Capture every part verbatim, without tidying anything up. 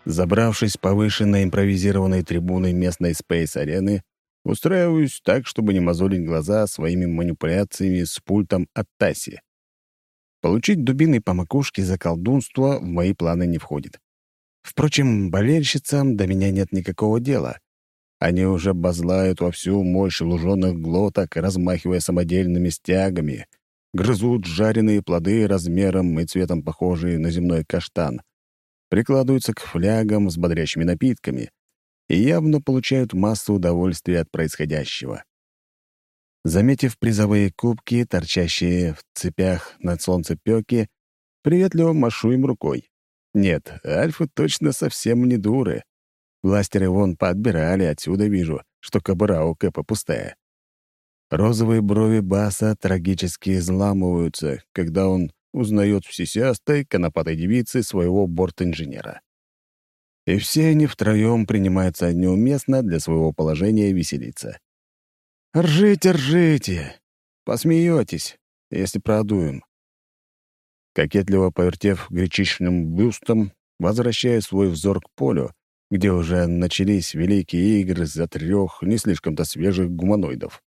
Забравшись повыше на импровизированной трибуны местной спейс-арены, устраиваюсь так, чтобы не мозолить глаза своими манипуляциями с пультом от Таси. Получить дубиной по макушке за колдунство в мои планы не входит. Впрочем, болельщицам до меня нет никакого дела. Они уже базлают во всю мощь луженых глоток, размахивая самодельными стягами, грызут жареные плоды размером и цветом похожие на земной каштан, прикладываются к флягам с бодрящими напитками и явно получают массу удовольствия от происходящего. Заметив призовые кубки, торчащие в цепях на солнцепёке, приветливо машу им рукой. Нет, альфы точно совсем не дуры. Бластеры вон поотбирали, отсюда вижу, что кобура у Кэпа пустая. Розовые брови Баса трагически изламываются, когда он узнает в сисястой, конопатой девице своего борт-инженера. И все они втроем принимаются неуместно для своего положения веселиться. «Ржите, ржите! Посмеетесь, если продуем». Кокетливо повертев гречичным бюстом, возвращаю свой взор к полю, где уже начались великие игры за трех не слишком-то свежих гуманоидов.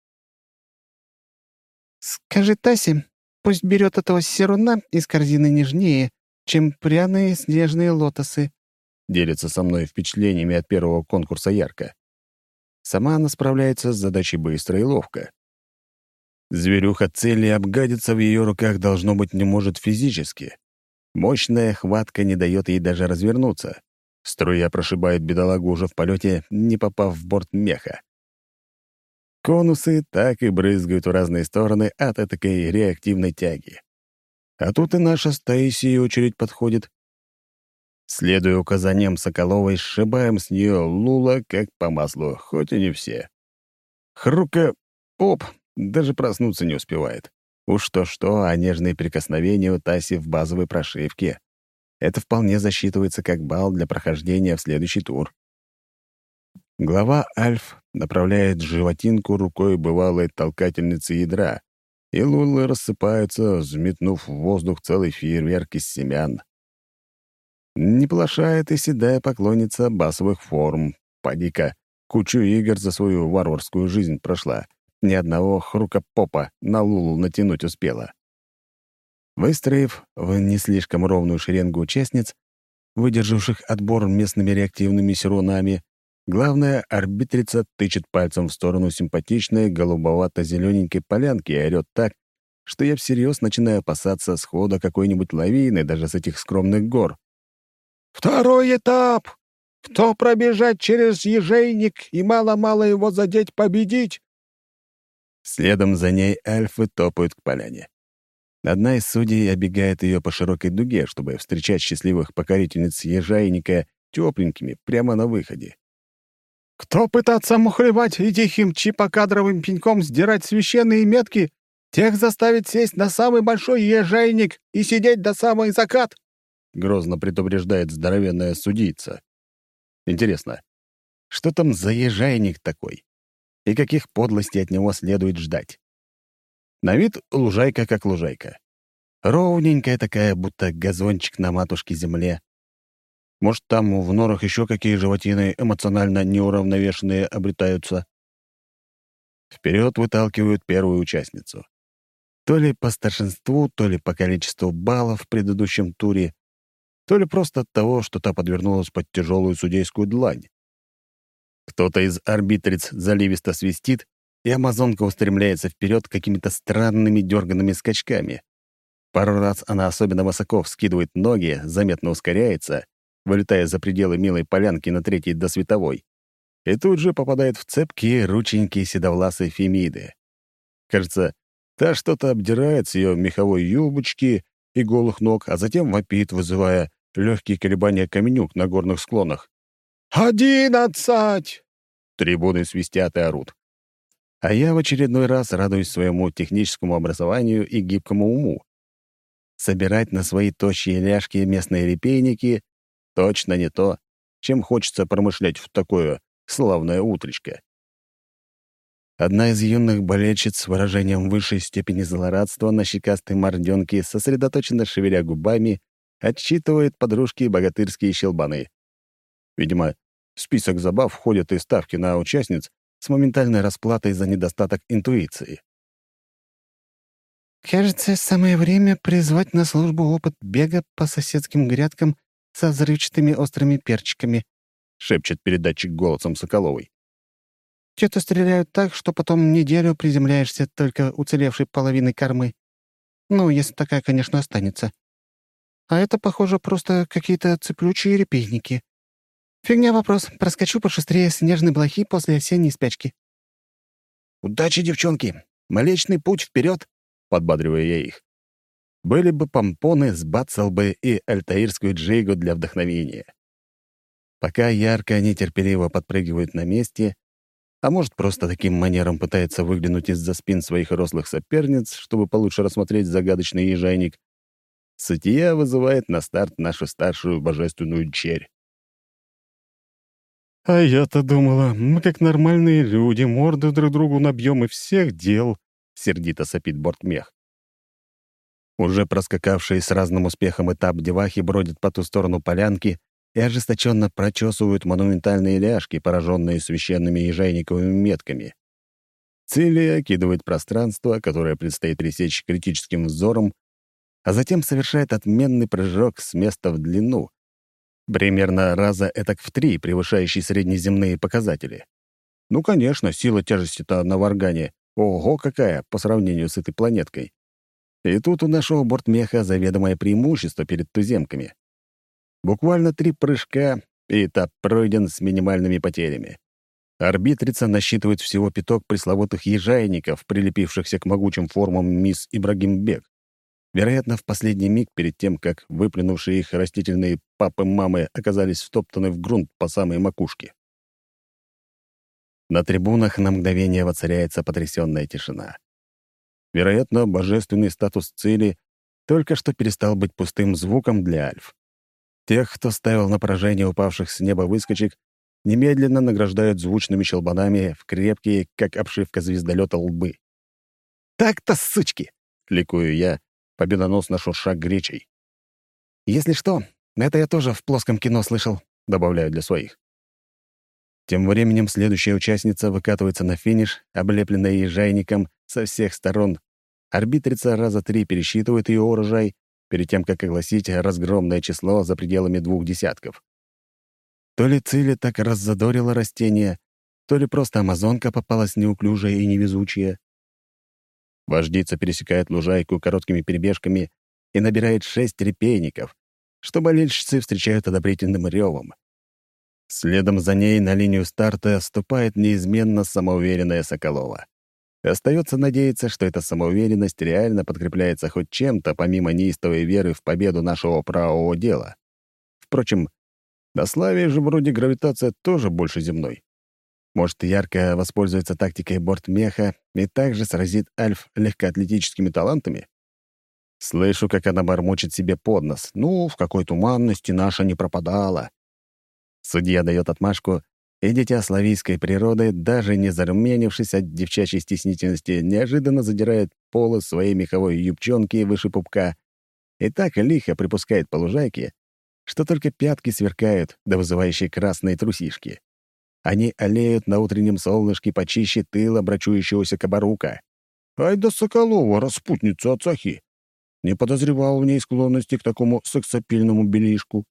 «Скажи Тасе, пусть берет этого серуна из корзины нежнее, чем пряные снежные лотосы», — делится со мной впечатлениями от первого конкурса ярко. Сама она справляется с задачей быстро и ловко. Зверюха цели обгадиться в ее руках должно быть не может физически. Мощная хватка не дает ей даже развернуться. Струя прошибает бедолагу уже в полете, не попав в борт меха. Конусы так и брызгают в разные стороны от этакой реактивной тяги. А тут и наша с Таисией очередь подходит. Следуя указаниям Соколовой, сшибаем с нее Лула как по маслу, хоть и не все. Хрука, оп, даже проснуться не успевает. Уж то-что, а нежные прикосновения у Таси в базовой прошивке. Это вполне засчитывается как балл для прохождения в следующий тур. Глава Альф направляет животинку рукой бывалой толкательницы ядра, и лулы рассыпаются, взметнув в воздух целый фейерверк из семян. Не плашает и седая поклонница басовых форм. Поди-ка, кучу игр за свою варварскую жизнь прошла. Ни одного хрука-попа на лулу натянуть успела. Выстроив в не слишком ровную шеренгу участниц, выдержавших отбор местными реактивными серунами, главная арбитрица тычет пальцем в сторону симпатичной голубовато-зелененькой полянки и орёт так, что я всерьез начинаю опасаться схода какой-нибудь лавины даже с этих скромных гор. «Второй этап! Кто пробежать через ежейник и мало-мало его задеть, победить?» Следом за ней альфы топают к поляне. Одна из судей обегает ее по широкой дуге, чтобы встречать счастливых покорительниц ежайника тепленькими прямо на выходе. «Кто пытаться мухлевать и тихим чипокадровым пеньком сдирать священные метки, тех заставить сесть на самый большой ежайник и сидеть до самый закат!» — грозно предупреждает здоровенная судица. Интересно, что там за ежайник такой? И каких подлостей от него следует ждать? На вид лужайка как лужайка. Ровненькая такая, будто газончик на матушке земле. Может, там в норах еще какие животины эмоционально неуравновешенные обретаются? Вперед выталкивают первую участницу. То ли по старшинству, то ли по количеству баллов в предыдущем туре, то ли просто от того, что та подвернулась под тяжелую судейскую длань. Кто-то из арбитриц заливисто свистит, и амазонка устремляется вперед какими-то странными дерганными скачками. Пару раз она особенно высоко вскидывает ноги, заметно ускоряется, вылетая за пределы милой полянки на третьей досветовой, и тут же попадает в цепкие рученьки седовласой Фемиды. Кажется, та что-то обдирает с ее меховой юбочки и голых ног, а затем вопит, вызывая легкие колебания каменюк на горных склонах. «Одиннадцать!» Трибуны свистят и орут. А я в очередной раз радуюсь своему техническому образованию и гибкому уму. Собирать на свои тощие ляжки местные репейники — точно не то, чем хочется промышлять в такое славное утречко. Одна из юных болельщиц с выражением высшей степени злорадства на щекастой морденке, сосредоточенно шевеля губами, отчитывает подружки богатырские щелбаны. Видимо, в список забав входят и ставки на участниц с моментальной расплатой за недостаток интуиции. «Кажется, самое время призвать на службу опыт бега по соседским грядкам со взрывчатыми острыми перчиками», — шепчет передатчик голосом Соколовой. «Те-то стреляют так, что потом неделю приземляешься только уцелевшей половиной кормы. Ну, если такая, конечно, останется. А это, похоже, просто какие-то цеплючие репейники. Фигня вопрос. Проскочу пошустрее снежной блохи после осенней спячки». «Удачи, девчонки! Млечный путь вперед!» — подбадриваю я их. Были бы помпоны, сбацал бы и альтаирскую джейгу для вдохновения. Пока ярко нетерпеливо подпрыгивают на месте, а может, просто таким манером пытается выглянуть из-за спин своих рослых соперниц, чтобы получше рассмотреть загадочный ежайник, Сатия вызывает на старт нашу старшую божественную черь. «А я-то думала, мы как нормальные люди, морды друг другу набьем и всех дел», — сердито сопит бортмех. Уже проскакавшие с разным успехом этап девахи бродят по ту сторону полянки и ожесточенно прочесывают монументальные ляжки, пораженные священными ежайниковыми метками. Цилия окидывает пространство, которое предстоит пересечь критическим взором, а затем совершает отменный прыжок с места в длину, примерно раза этак в три, превышающий среднеземные показатели. Ну, конечно, сила тяжести-то на Варгане ого какая по сравнению с этой планеткой. И тут у нашего бортмеха заведомое преимущество перед туземками. Буквально три прыжка, и этап пройден с минимальными потерями. Арбитрица насчитывает всего пяток пресловутых ежайников, прилепившихся к могучим формам мисс Ибрагимбек. Вероятно, в последний миг перед тем, как выплюнувшие их растительные папы-мамы оказались втоптаны в грунт по самой макушке. На трибунах на мгновение воцаряется потрясённая тишина. Вероятно, божественный статус цели только что перестал быть пустым звуком для альф. Тех, кто ставил на поражение упавших с неба выскочек, немедленно награждают звучными щелбанами в крепкие, как обшивка звездолета, лбы. «Так-то, сучки!» — ликую я, победоносно шурша гречей. «Если что, это я тоже в плоском кино слышал», — добавляю для своих. Тем временем следующая участница выкатывается на финиш, облепленная ежайником со всех сторон. Арбитрица раза три пересчитывает ее урожай, перед тем, как огласить разгромное число за пределами двух десятков. То ли Цили так раззадорила растение, то ли просто амазонка попалась неуклюжая и невезучая. Вождица пересекает лужайку короткими перебежками и набирает шесть репейников, что болельщицы встречают одобрительным ревом. Следом за ней на линию старта ступает неизменно самоуверенная Соколова. Остается надеяться, что эта самоуверенность реально подкрепляется хоть чем-то, помимо неистовой веры в победу нашего правого дела. Впрочем, на славе же вроде гравитация тоже больше земной. Может, ярко воспользуется тактикой бортмеха и также сразит альф легкоатлетическими талантами? Слышу, как она бормочет себе под нос. «Ну, в какой туманности наша не пропадала». Судья дает отмашку, и дитя славийской природы, даже не зарумянившись от девчачьей стеснительности, неожиданно задирает полы своей меховой юбчонки выше пупка и так лихо припускает по лужайке, что только пятки сверкают до вызывающей красные трусишки. Они олеют на утреннем солнышке почище тыла брачующегося кабарука. Ай да Соколова, распутница отцахи! Не подозревал в ней склонности к такому сексапильному белишку.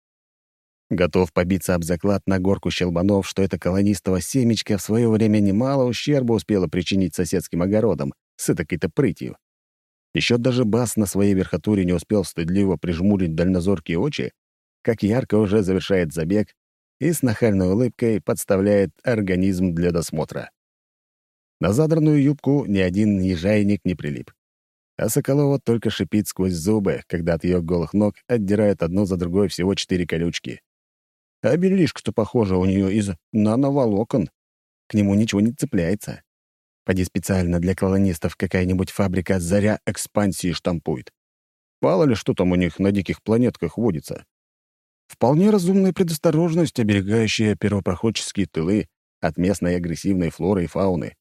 Готов побиться об заклад на горку щелбанов, что эта колонистова семечка в свое время немало ущерба успела причинить соседским огородам с этакой-то прытью. Еще даже бас на своей верхотуре не успел стыдливо прижмурить дальнозоркие очи, как ярко уже завершает забег и с нахальной улыбкой подставляет организм для досмотра. На задранную юбку ни один ежайник не прилип. А Соколова только шипит сквозь зубы, когда от ее голых ног отдирают одну за другой всего четыре колючки. А белишко-то, похоже, у нее из нановолокон. К нему ничего не цепляется. Поди специально для колонистов какая-нибудь фабрика «Заря экспансии» штампует. Мало ли, что там у них на диких планетках водится. Вполне разумная предосторожность, оберегающая первопроходческие тылы от местной агрессивной флоры и фауны.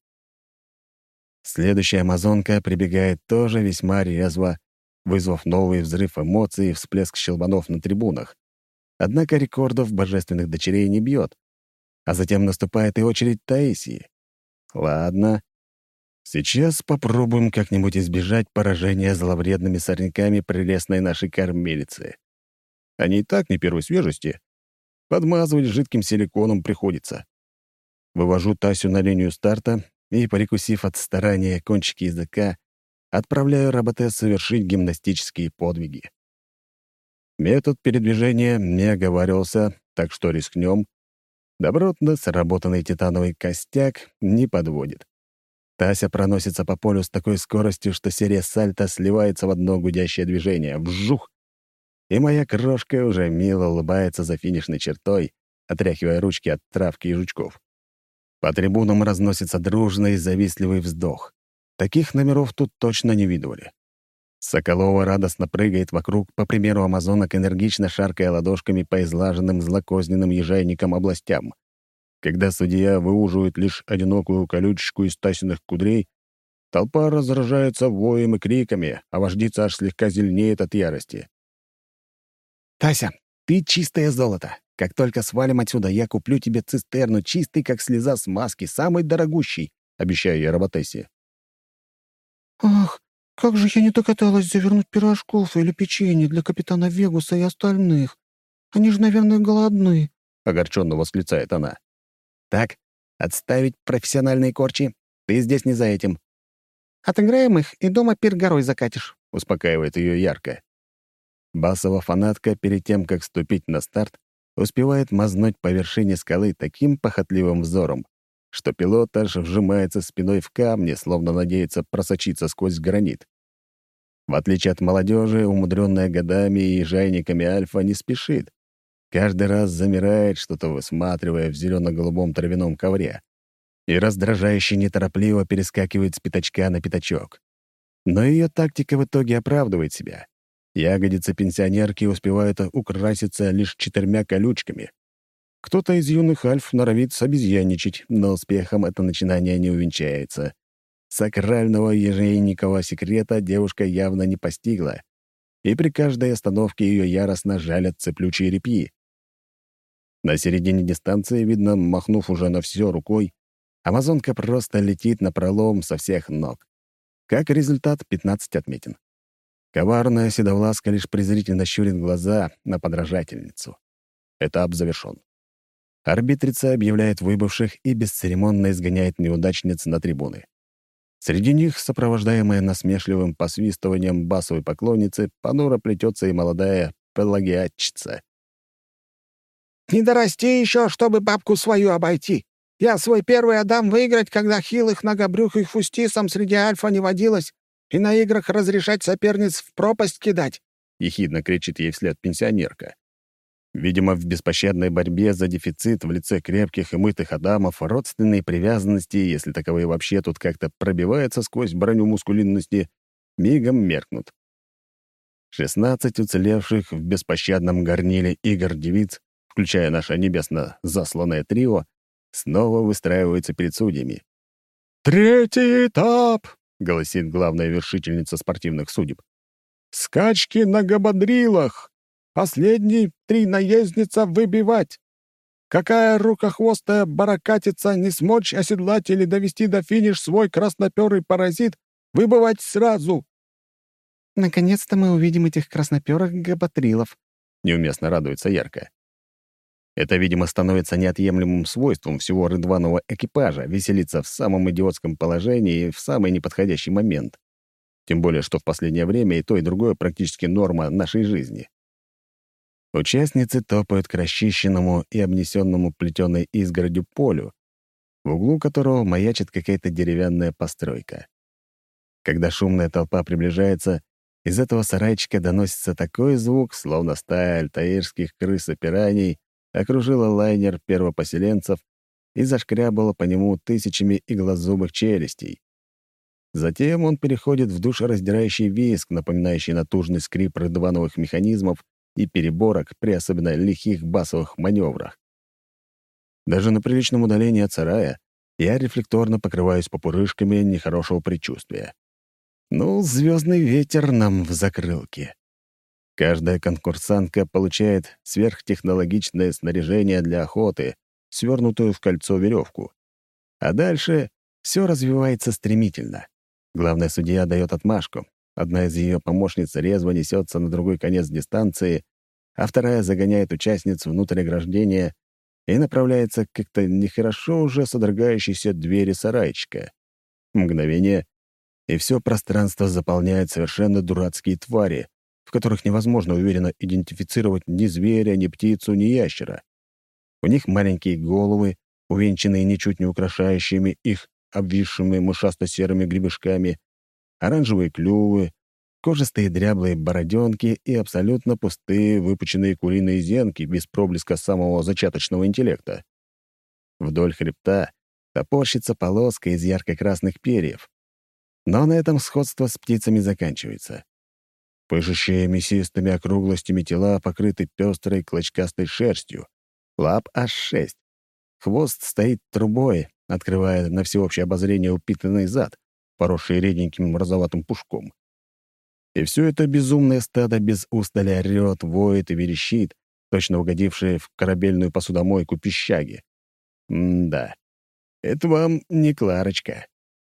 Следующая амазонка прибегает тоже весьма резво, вызвав новый взрыв эмоций и всплеск щелбанов на трибунах. Однако рекордов божественных дочерей не бьет. А затем наступает и очередь Таисии. Ладно. Сейчас попробуем как-нибудь избежать поражения зловредными сорняками прелестной нашей кормилицы. Они и так не первой свежести. Подмазывать жидким силиконом приходится. Вывожу Тасю на линию старта и, прикусив от старания кончики языка, отправляю робота совершить гимнастические подвиги. Метод передвижения не оговаривался, так что рискнем. Добротно сработанный титановый костяк не подводит. Тася проносится по полю с такой скоростью, что серия сальто сливается в одно гудящее движение. Вжух! И моя крошка уже мило улыбается за финишной чертой, отряхивая ручки от травки и жучков. По трибунам разносится дружный завистливый вздох. Таких номеров тут точно не видывали. Соколова радостно прыгает вокруг, по примеру амазонок, энергично шаркая ладошками по излаженным злокозненным ежайникам областям. Когда судья выуживает лишь одинокую колючечку из Тасиных кудрей, толпа разражается воем и криками, а вождица аж слегка зеленеет от ярости. «Тася, ты чистое золото! Как только свалим отсюда, я куплю тебе цистерну, чистый, как слеза смазки, самый дорогущий», — обещаю я роботессе. «Ах, как же я не догадалась завернуть пирожков или печенье для капитана Вегуса и остальных. Они же, наверное, голодны», — огорченно восклицает она. «Так, отставить профессиональные корчи. Ты здесь не за этим». «Отыграем их, и дома пир горой закатишь», — успокаивает ее ярко. Басова фанатка перед тем, как ступить на старт, успевает мазнуть по вершине скалы таким похотливым взором, что пилот аж вжимается спиной в камни, словно надеется просочиться сквозь гранит. В отличие от молодежи, умудренная годами и жайниками Альфа не спешит. Каждый раз замирает, что-то высматривая в зелено-голубом травяном ковре, и раздражающе неторопливо перескакивает с пятачка на пятачок. Но ее тактика в итоге оправдывает себя. Ягодицы пенсионерки успевают украситься лишь четырьмя колючками. Кто-то из юных альф норовит собезьяничать, но успехом это начинание не увенчается. Сакрального ежейникового секрета девушка явно не постигла, и при каждой остановке ее яростно жалят цеплючие репьи. На середине дистанции, видно, махнув уже на все рукой, амазонка просто летит напролом со всех ног. Как результат, пятнадцать отметин. Коварная седовласка лишь презрительно щурит глаза на подражательницу. Этап завершен. Арбитрица объявляет выбывших и бесцеремонно изгоняет неудачниц на трибуны. Среди них, сопровождаемая насмешливым посвистыванием басовой поклонницы, понуро плетется и молодая пелагиатчица. «Не дорасти еще, чтобы бабку свою обойти. Я свой первый отдам выиграть, когда хилых ногобрюхих фустисом среди альфа не водилось, и на играх разрешать соперниц в пропасть кидать», — ехидно кричит ей вслед пенсионерка. Видимо, в беспощадной борьбе за дефицит в лице крепких и мытых адамов родственные привязанности, если таковые вообще тут как-то пробиваются сквозь броню мускулинности, мигом меркнут. шестнадцать уцелевших в беспощадном горниле игр-девиц, включая наше небесно засланное трио, снова выстраиваются перед судьями. «Третий этап!» — голосит главная вершительница спортивных судеб. «Скачки на габадрилах! Последние три наездница выбивать! Какая рукохвостая баракатица не смочь оседлать или довести до финиш свой красноперый паразит, выбывать сразу!» «Наконец-то мы увидим этих красноперых габатрилов», — неуместно радуется ярко. Это, видимо, становится неотъемлемым свойством всего рыдваного экипажа — веселиться в самом идиотском положении и в самый неподходящий момент. Тем более, что в последнее время и то, и другое практически норма нашей жизни. Участницы топают к расчищенному и обнесенному плетеной изгородью полю, в углу которого маячит какая-то деревянная постройка. Когда шумная толпа приближается, из этого сарайчика доносится такой звук, словно стая альтаирских крыс и пираний окружила лайнер первопоселенцев и зашкрябала по нему тысячами иглозубых челюстей. Затем он переходит в душераздирающий визг, напоминающий натужный скрип рыдвановых механизмов и переборок при особенно лихих басовых маневрах. Даже на приличном удалении от сарая я рефлекторно покрываюсь попурышками нехорошего предчувствия. Ну, звездный ветер нам в закрылке. Каждая конкурсантка получает сверхтехнологичное снаряжение для охоты, свернутую в кольцо веревку. А дальше все развивается стремительно. Главная судья дает отмашку. Одна из ее помощниц резво несется на другой конец дистанции, а вторая загоняет участниц внутрь ограждения и направляется к как-то нехорошо уже содрогающейся двери сарайчика. Мгновение, и все пространство заполняет совершенно дурацкие твари, в которых невозможно уверенно идентифицировать ни зверя, ни птицу, ни ящера. У них маленькие головы, увенчанные ничуть не украшающими их обвисшими мышасто-серыми гребешками, оранжевые клювы, кожистые дряблые бороденки и абсолютно пустые выпученные куриные зенки без проблеска самого зачаточного интеллекта. Вдоль хребта топорщится полоска из ярко-красных перьев. Но на этом сходство с птицами заканчивается. Пышущие мясистыми округлостями тела покрыты пестрой клочкастой шерстью. Лап аж шесть. Хвост стоит трубой, открывая на всеобщее обозрение упитанный зад, поросший реденьким розоватым пушком. И все это безумное стадо без устали орёт, воет и верещит, точно угодившие в корабельную посудомойку пищаги. М-да, это вам не Кларочка.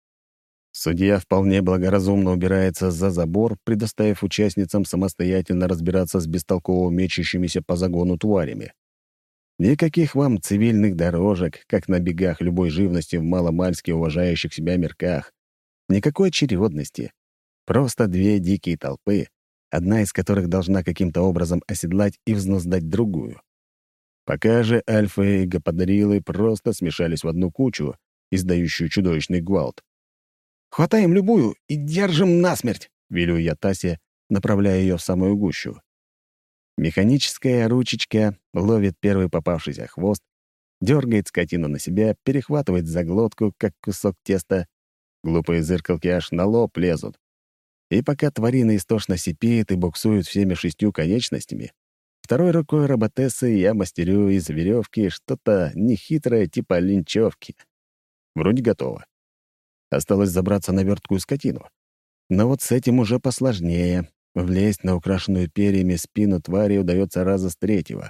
Судья вполне благоразумно убирается за забор, предоставив участницам самостоятельно разбираться с бестолково мечущимися по загону тварями. Никаких вам цивильных дорожек, как на бегах любой живности в маломальски уважающих себя мирках. Никакой очередности. Просто две дикие толпы, одна из которых должна каким-то образом оседлать и взнуздать другую. Пока же альфы и гападрилы просто смешались в одну кучу, издающую чудовищный гвалт. «Хватаем любую и держим насмерть!» — велю я Тасе, направляя ее в самую гущу. Механическая ручечка ловит первый попавшийся хвост, дергает скотину на себя, перехватывает за глотку, как кусок теста. Глупые зыркалки аж на лоб лезут. И пока тварина истошно сипит и буксует всеми шестью конечностями, второй рукой роботессы я мастерю из веревки что-то нехитрое типа линчевки. Вроде готово. Осталось забраться на верткую скотину. Но вот с этим уже посложнее. Влезть на украшенную перьями спину твари удается раза с третьего.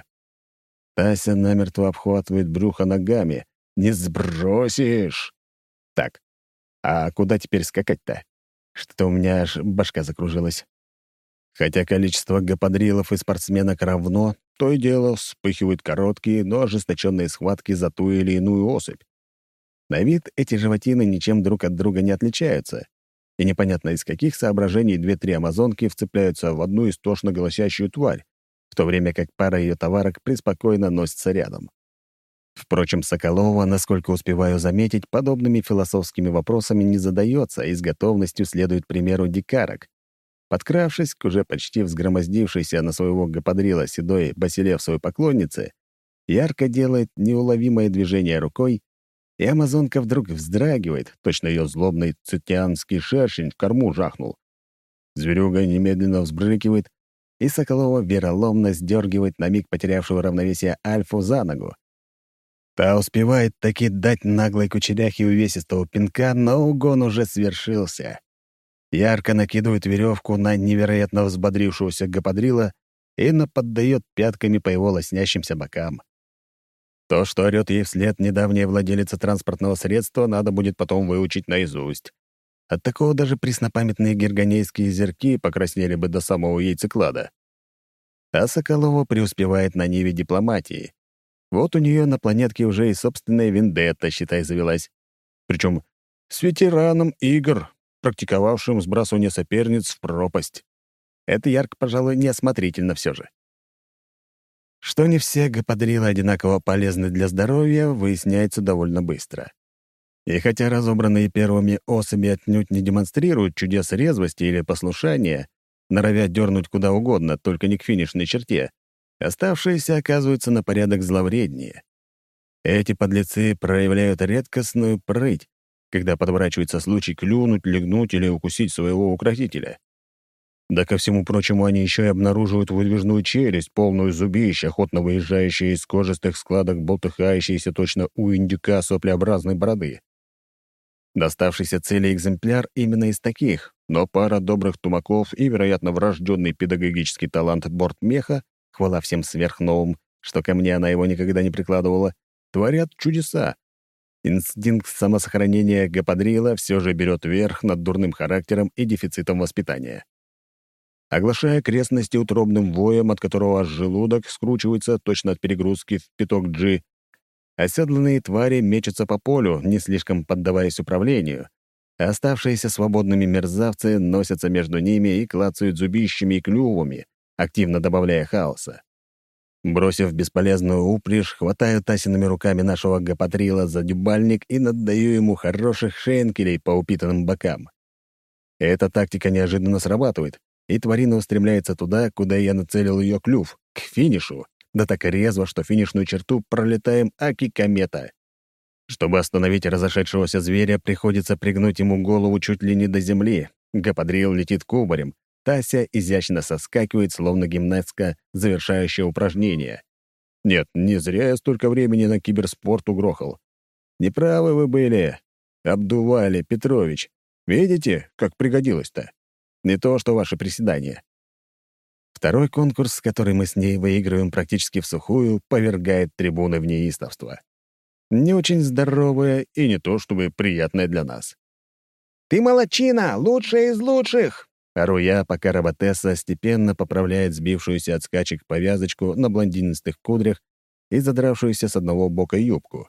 Тася намертво обхватывает брюхо ногами. «Не сбросишь!» Так, а куда теперь скакать-то? Что-то у меня аж башка закружилась. Хотя количество гападрилов и спортсменок равно, то и дело вспыхивают короткие, но ожесточенные схватки за ту или иную особь. На вид эти животины ничем друг от друга не отличаются, и непонятно из каких соображений две-три амазонки вцепляются в одну истошно голосящую тварь, в то время как пара ее товарок преспокойно носится рядом. Впрочем, Соколова, насколько успеваю заметить, подобными философскими вопросами не задается и с готовностью следует примеру дикарок. Подкравшись к уже почти взгромоздившейся на своего гападрила седой басилевсовой поклоннице, ярко делает неуловимое движение рукой, и амазонка вдруг вздрагивает, точно ее злобный цитианский шершень в корму жахнул. Зверюга немедленно взбрыкивает, и Соколова вероломно сдергивает на миг потерявшего равновесие альфу за ногу. Та успевает таки дать наглой кучеряхе увесистого пинка, но угон уже свершился. Ярко накидывает веревку на невероятно взбодрившегося гападрила и наподдает пятками по его лоснящимся бокам. То, что орёт ей вслед недавняя владелица транспортного средства, надо будет потом выучить наизусть. От такого даже преснопамятные герганейские зерки покраснели бы до самого яйцеклада. А Соколова преуспевает на ниве дипломатии. Вот у нее на планетке уже и собственная вендетта, считай, завелась. Причем с ветераном игр, практиковавшим сбрасывание соперниц в пропасть. Это ярко, пожалуй, неосмотрительно все же. Что не все гападрилы одинаково полезны для здоровья, выясняется довольно быстро. И хотя разобранные первыми особи отнюдь не демонстрируют чудес резвости или послушания, норовя дернуть куда угодно, только не к финишной черте, оставшиеся оказываются на порядок зловреднее. Эти подлецы проявляют редкостную прыть, когда подворачивается случай клюнуть, легнуть или укусить своего укротителя. Да ко всему прочему, они еще и обнаруживают выдвижную челюсть, полную зубищ, охотно выезжающие из кожистых складок, болтыхающиеся точно у индюка соплеобразной бороды. Доставшийся цели экземпляр именно из таких, но пара добрых тумаков и, вероятно, врожденный педагогический талант бортмеха, хвала всем сверхновым, что ко мне она его никогда не прикладывала, творят чудеса. Инстинкт самосохранения Гападрила все же берет верх над дурным характером и дефицитом воспитания. Оглашая окрестности утробным воем, от которого аж желудок скручивается точно от перегрузки в пяток G, оседланные твари мечутся по полю, не слишком поддаваясь управлению, а оставшиеся свободными мерзавцы носятся между ними и клацают зубищами и клювами, активно добавляя хаоса. Бросив бесполезную упряжь, хватаю Тасиными руками нашего Гападрила за дюбальник и наддаю ему хороших шенкелей по упитанным бокам. Эта тактика неожиданно срабатывает, и тварина устремляется туда, куда я нацелил ее клюв, к финишу, да так резво, что финишную черту пролетаем аки-комета. Чтобы остановить разошедшегося зверя, приходится пригнуть ему голову чуть ли не до земли. Гападрил летит кубарем, Тася изящно соскакивает, словно гимнастка, завершающая упражнение. Нет, не зря я столько времени на киберспорт угрохал. Неправы вы были, обдували, Петрович. Видите, как пригодилось-то? Не то, что ваши приседания. Второй конкурс, который мы с ней выигрываем практически всухую, повергает трибуны в неистовство. Не очень здоровое и не то чтобы приятное для нас. «Ты молодчина! Лучшая из лучших!» Ору я, пока роботесса степенно поправляет сбившуюся от скачек повязочку на блондинистых кудрях и задравшуюся с одного бока юбку.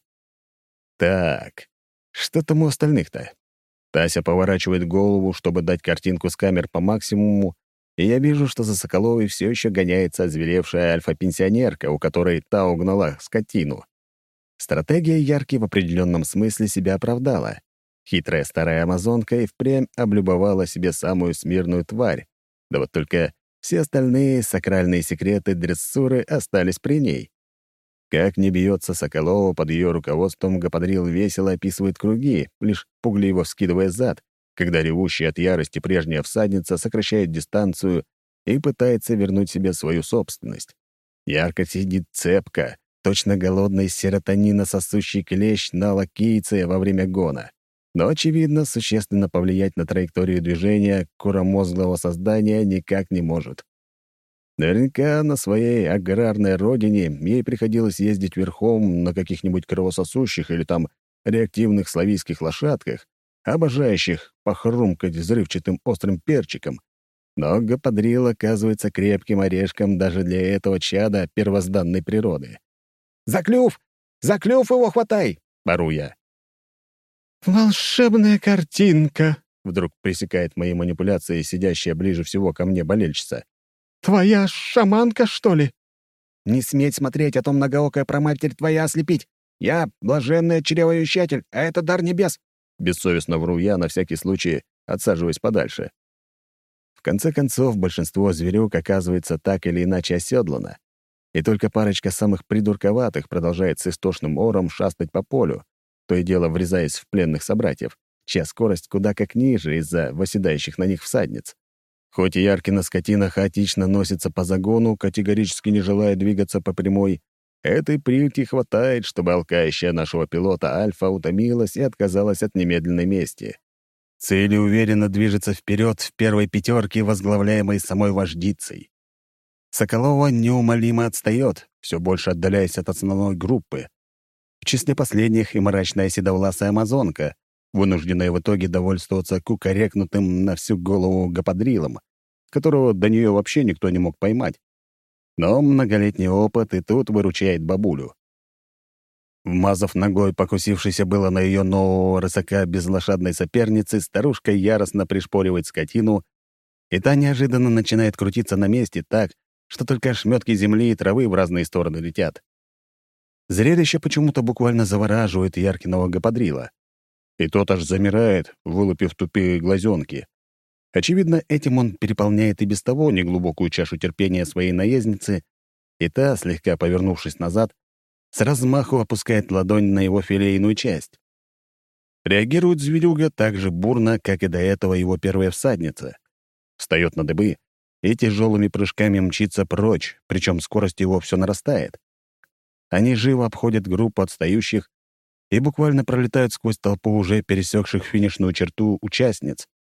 Так, что там у остальных-то? Тася поворачивает голову, чтобы дать картинку с камер по максимуму, и я вижу, что за Соколовой все еще гоняется озверевшая альфа-пенсионерка, у которой та угнала скотину. Стратегия Ярки в определенном смысле себя оправдала. Хитрая старая амазонка и впрямь облюбовала себе самую смирную тварь. Да вот только все остальные сакральные секреты дрессуры остались при ней. Как не бьется Соколова под ее руководством, Гападрил весело описывает круги, лишь пугливо вскидывая зад, когда ревущая от ярости прежняя всадница сокращает дистанцию и пытается вернуть себе свою собственность. Ярко сидит цепко, точно голодный серотонина сосущий клещ на лакейце во время гона. Но, очевидно, существенно повлиять на траекторию движения куромозглого создания никак не может. Наверняка на своей аграрной родине ей приходилось ездить верхом на каких-нибудь кровососущих или там реактивных славийских лошадках, обожающих похрумкать взрывчатым острым перчиком. Но Гападрил оказывается крепким орешком даже для этого чада первозданной природы. «За клюв! За клюв его хватай!» — ору я. «Волшебная картинка!» — вдруг пресекает мои манипуляции сидящая ближе всего ко мне болельщица. «Твоя шаманка, что ли?» «Не сметь смотреть, а то многоокая проматерь твоя ослепить! Я — блаженный чревовещатель, а это дар небес!» Бессовестно вру я, на всякий случай отсаживаясь подальше. В конце концов, большинство зверюк оказывается так или иначе оседлано, и только парочка самых придурковатых продолжает с истошным ором шастать по полю, то и дело врезаясь в пленных собратьев, чья скорость куда как ниже из-за восседающих на них всадниц. Хоть и Яркина скотина хаотично носится по загону, категорически не желая двигаться по прямой, этой прильти хватает, чтобы алкающая нашего пилота Альфа утомилась и отказалась от немедленной мести. Цель уверенно движется вперед в первой пятерке, возглавляемой самой вождицей. Соколова неумолимо отстает, все больше отдаляясь от основной группы. В числе последних и мрачная седовласая амазонка, вынужденная в итоге довольствоваться кукарекнутым на всю голову Гападрилом, которого до нее вообще никто не мог поймать. Но многолетний опыт и тут выручает бабулю. Вмазав ногой, покусившейся было на ее нового рысака безлошадной соперницы, старушка яростно пришпоривает скотину, и та неожиданно начинает крутиться на месте так, что только ошметки земли и травы в разные стороны летят. Зрелище почему-то буквально завораживает Яркиного Гападрила. И тот аж замирает, вылупив тупые глазенки. Очевидно, этим он переполняет и без того неглубокую чашу терпения своей наездницы, и та, слегка повернувшись назад, с размаху опускает ладонь на его филейную часть. Реагирует зверюга так же бурно, как и до этого его первая всадница. Встает на дыбы и тяжелыми прыжками мчится прочь, причем скорость его все нарастает. Они живо обходят группу отстающих и буквально пролетают сквозь толпу уже пересекших финишную черту участниц.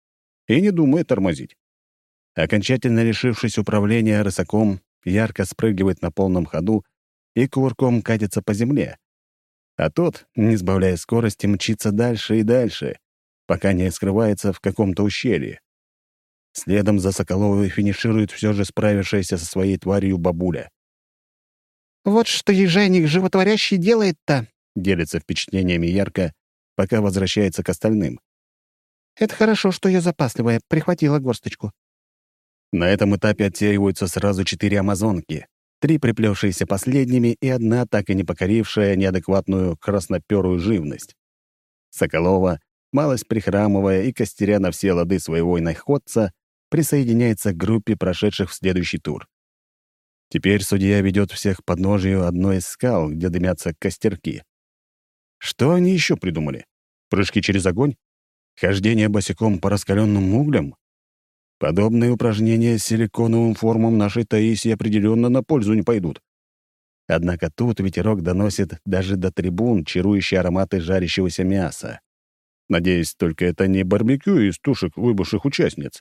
и не думает тормозить. Окончательно решившись управления рысаком, ярко спрыгивает на полном ходу и кувырком катится по земле. А тот, не сбавляя скорости, мчится дальше и дальше, пока не скрывается в каком-то ущелье. Следом за Соколовой финиширует все же справившаяся со своей тварью бабуля. «Вот что езжайник животворящий делает-то!» — делится впечатлениями ярко, пока возвращается к остальным. «Это хорошо, что я запасливая, прихватила горсточку». На этом этапе отсеиваются сразу четыре амазонки, три приплевшиеся последними и одна, так и не покорившая неадекватную красноперую живность. Соколова, малость прихрамывая и костеря на все лады своего иноходца, присоединяется к группе прошедших в следующий тур. Теперь судья ведет всех к подножию одной из скал, где дымятся костерки. Что они еще придумали? Прыжки через огонь? Хождение босиком по раскаленным углям? Подобные упражнения с силиконовым формам нашей Таисии определенно на пользу не пойдут. Однако тут ветерок доносит даже до трибун чарующие ароматы жарящегося мяса. Надеюсь, только это не барбекю из тушек выбывших участниц.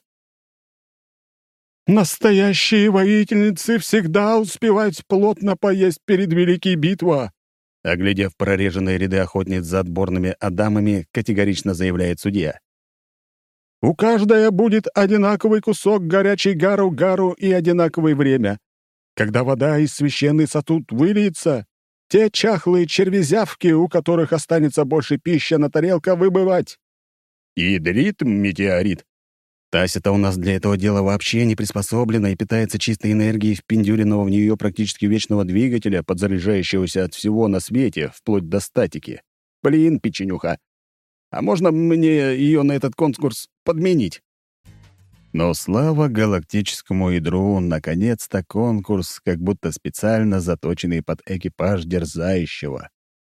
«Настоящие воительницы всегда успевают плотно поесть перед великой битвой», оглядев прореженные ряды охотниц за отборными адамами, категорично заявляет судья. «У каждой будет одинаковый кусок горячей гару-гару и одинаковое время. Когда вода из священный сосуд выльется, те чахлые червезявки, у которых останется больше пищи на тарелка, выбывать». Ядрит метеорит. Тася-то у нас для этого дела вообще не приспособлена и питается чистой энергией впендюренного в нее практически вечного двигателя, подзаряжающегося от всего на свете, вплоть до статики. Блин, печенюха. А можно мне ее на этот конкурс подменить? Но слава галактическому ядру, наконец-то конкурс, как будто специально заточенный под экипаж дерзающего.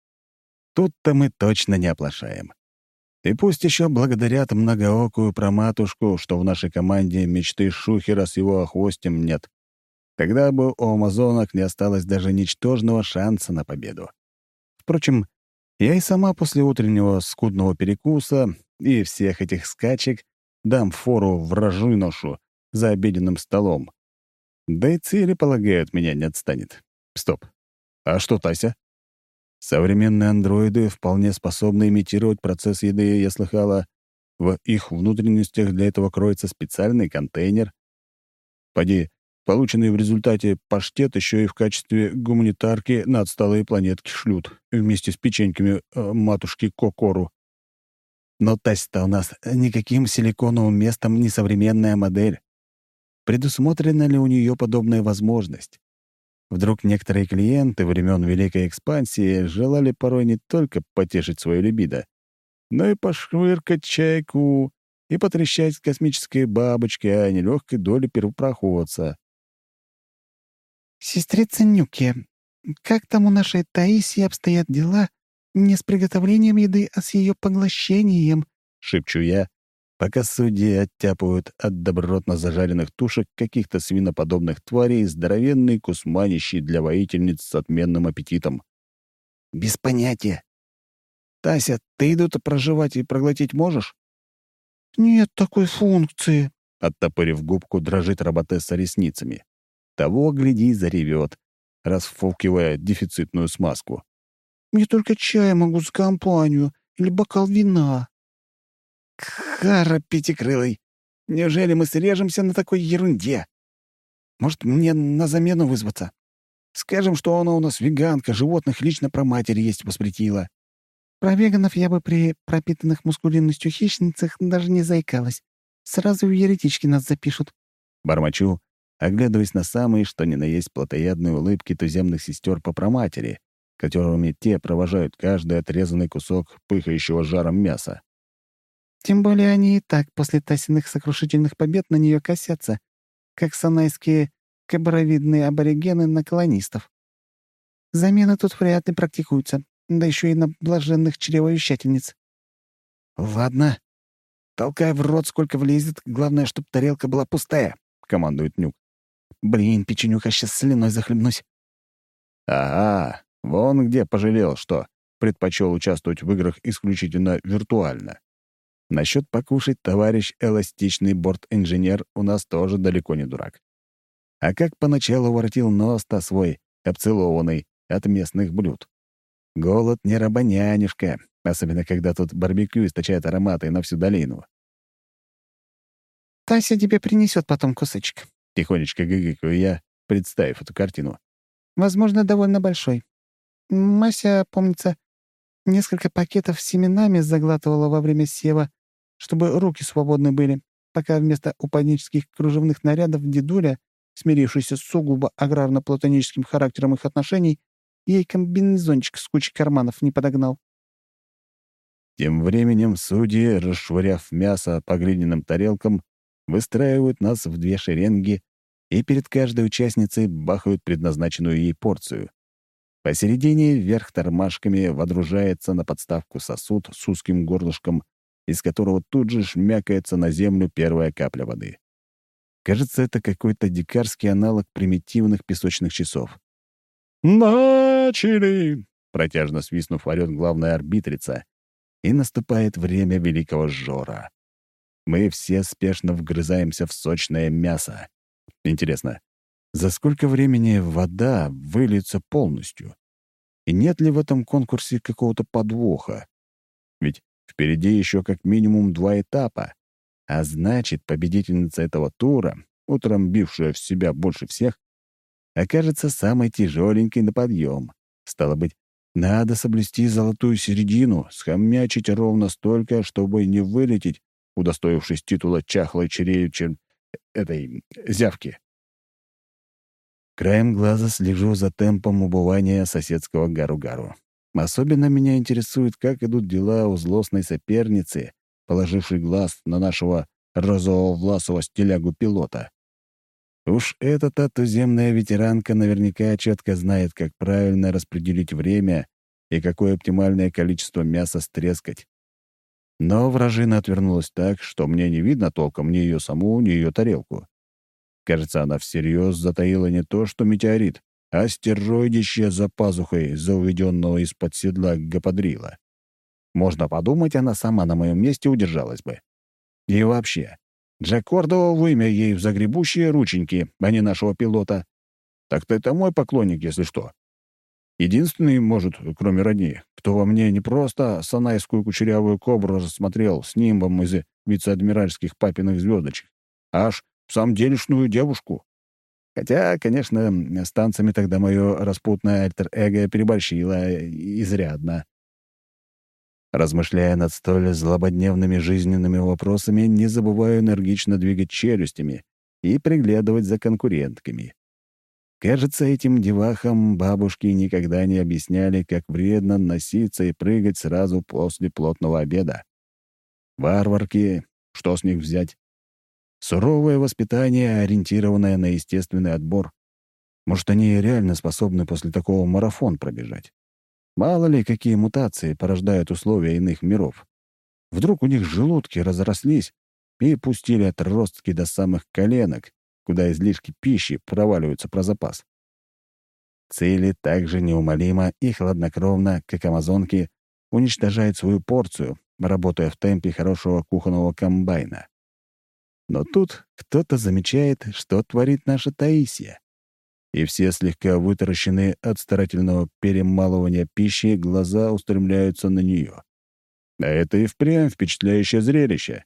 Тут-то мы точно не оплошаем. И пусть еще благодарят многоокую проматушку, что в нашей команде мечты Шухера с его охвостем нет. Тогда бы у амазонок не осталось даже ничтожного шанса на победу. Впрочем, я и сама после утреннего скудного перекуса и всех этих скачек дам фору вражиношу за обеденным столом. Да и цели, полагаю, от меня не отстанет. Стоп. А что Тася? Современные андроиды вполне способны имитировать процесс еды, я слыхала. В их внутренностях для этого кроется специальный контейнер. Поди, полученный в результате паштет еще и в качестве гуманитарки на отсталые планетки шлют, вместе с печеньками э, матушки Кокору. Но Тася-то у нас никаким силиконовым местом не современная модель. Предусмотрена ли у нее подобная возможность? Вдруг некоторые клиенты времен Великой экспансии желали порой не только потешить свою либидо, но и пошвыркать чайку и потрещать с космической бабочкой о нелегкой доле первопроходца. «Сестрица Нюки, как там у нашей Таисии обстоят дела не с приготовлением еды, а с ее поглощением?» — шепчу я, пока судьи оттяпывают от добротно зажаренных тушек каких-то свиноподобных тварей здоровенный кусманищий для воительниц с отменным аппетитом. «Без понятия. Тася, ты еду-то проживать и проглотить можешь?» «Нет такой функции», — оттопырив губку, дрожит роботесса ресницами. Того, гляди, заревет, расфукивая дефицитную смазку. «Я только чай могу с компанию или бокал вина». «Кара пятикрылый! Неужели мы срежемся на такой ерунде? Может, мне на замену вызваться? Скажем, что она у нас веганка, животных лично про матери есть воспретила». «Про веганов я бы при пропитанных мускулинностью хищницах даже не заикалась. Сразу в еретички нас запишут». Бормочу, оглядываясь на самые, что ни на есть, плотоядные улыбки туземных сестер по проматери, которыми те провожают каждый отрезанный кусок пыхающего жаром мяса. Тем более они и так после Тасиных сокрушительных побед на нее косятся, как санайские кобровидные аборигены на колонистов. Замены тут вряд ли практикуются, да еще и на блаженных чревовещательниц. «Ладно, толкай в рот, сколько влезет, главное, чтобы тарелка была пустая», — командует Нюк. «Блин, печенюха, сейчас слюной захлебнусь». «Ага, вон где пожалел, что предпочел участвовать в играх исключительно виртуально. Насчет покушать товарищ эластичный борт-инженер у нас тоже далеко не дурак. А как поначалу воротил нос-то свой, обцелованный от местных блюд. Голод не рабонянюшка, особенно когда тут барбекю источает ароматы на всю долину. «Тася тебе принесет потом кусочек», — тихонечко гыгыкаю я, представив эту картину. «Возможно, довольно большой. Мася, помнится, несколько пакетов с семенами заглатывала во время сева, чтобы руки свободны были, пока вместо упаднических кружевных нарядов дедуля, смирившийся с сугубо аграрно-платоническим характером их отношений, ей комбинезончик с кучей карманов не подогнал». Тем временем судьи, расшвыряв мясо по глиняным тарелкам, выстраивают нас в две шеренги и перед каждой участницей бахают предназначенную ей порцию. Посередине, вверх тормашками, водружается на подставку сосуд с узким горлышком, из которого тут же шмякается на землю первая капля воды. Кажется, это какой-то дикарский аналог примитивных песочных часов. «Начали!» — протяжно свистнув, орёт главная арбитрица, и наступает время великого жора. Мы все спешно вгрызаемся в сочное мясо. Интересно, за сколько времени вода выльется полностью? И нет ли в этом конкурсе какого-то подвоха? Ведь впереди еще как минимум два этапа. А значит, победительница этого тура, утром бившая в себя больше всех, окажется самой тяжеленькой на подъем. Стало быть, надо соблюсти золотую середину, схомячить ровно столько, чтобы не вылететь, удостоившись титула чахлой череючи этой зявки. Краем глаза слежу за темпом убывания соседского гару-гару. Особенно меня интересует, как идут дела у злостной соперницы, положившей глаз на нашего розового-власого стилягу-пилота. Уж эта-то туземная ветеранка наверняка четко знает, как правильно распределить время и какое оптимальное количество мяса стрескать. Но вражина отвернулась так, что мне не видно толком ни ее саму, ни ее тарелку. Кажется, она всерьез затаила не то что метеорит, а стероидище за пазухой за уведенного из-под седла гаподрила. Можно подумать, она сама на моем месте удержалась бы. И вообще, Джакордово вымя ей в загребущие рученьки, а не нашего пилота. Так-то это мой поклонник, если что. Единственный, может, кроме родни, кто во мне не просто санайскую кучерявую кобру рассмотрел с нимбом из вице-адмиральских папиных звездочек, а аж в самом делешную девушку. Хотя, конечно, с танцами тогда мое распутное альтер-эго переборщило изрядно. Размышляя над столь злободневными жизненными вопросами, не забываю энергично двигать челюстями и приглядывать за конкурентками. Кажется, этим девахам бабушки никогда не объясняли, как вредно носиться и прыгать сразу после плотного обеда. Варварки, что с них взять? Суровое воспитание, ориентированное на естественный отбор. Может, они реально способны после такого марафон пробежать? Мало ли, какие мутации порождают условия иных миров. Вдруг у них желудки разрослись и пустили отростки до самых коленок, куда излишки пищи проваливаются про запас. Цели также неумолимо и хладнокровно, как амазонки, уничтожают свою порцию, работая в темпе хорошего кухонного комбайна. Но тут кто-то замечает, что творит наша Таисия. И все слегка вытаращены от старательного перемалывания пищи, глаза устремляются на нее. А это и впрямь впечатляющее зрелище.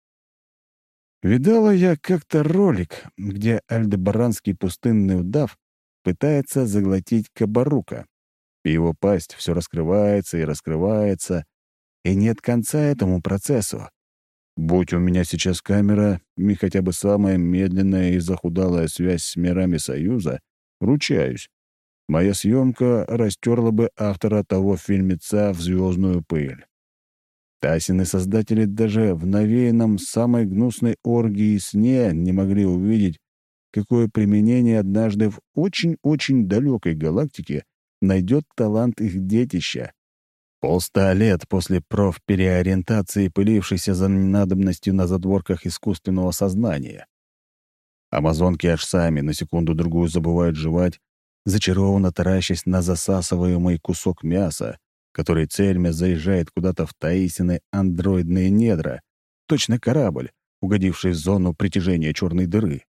Видала я как-то ролик, где альдебаранский пустынный удав пытается заглотить кабарука. И его пасть все раскрывается и раскрывается, и нет конца этому процессу. Будь у меня сейчас камера и хотя бы самая медленная и захудалая связь с мирами Союза, ручаюсь, моя съемка растерла бы автора того фильмеца в звездную пыль. Тасины создатели даже в навеянном самой гнусной оргии сне не могли увидеть, какое применение однажды в очень-очень далекой галактике найдет талант их детища. Полста лет после профпереориентации, пылившейся за ненадобностью на задворках искусственного сознания. Амазонки аж сами на секунду-другую забывают жевать, зачарованно таращась на засасываемый кусок мяса, который цельмя заезжает куда-то в Таисины андроидные недра, точно корабль, угодивший в зону притяжения черной дыры.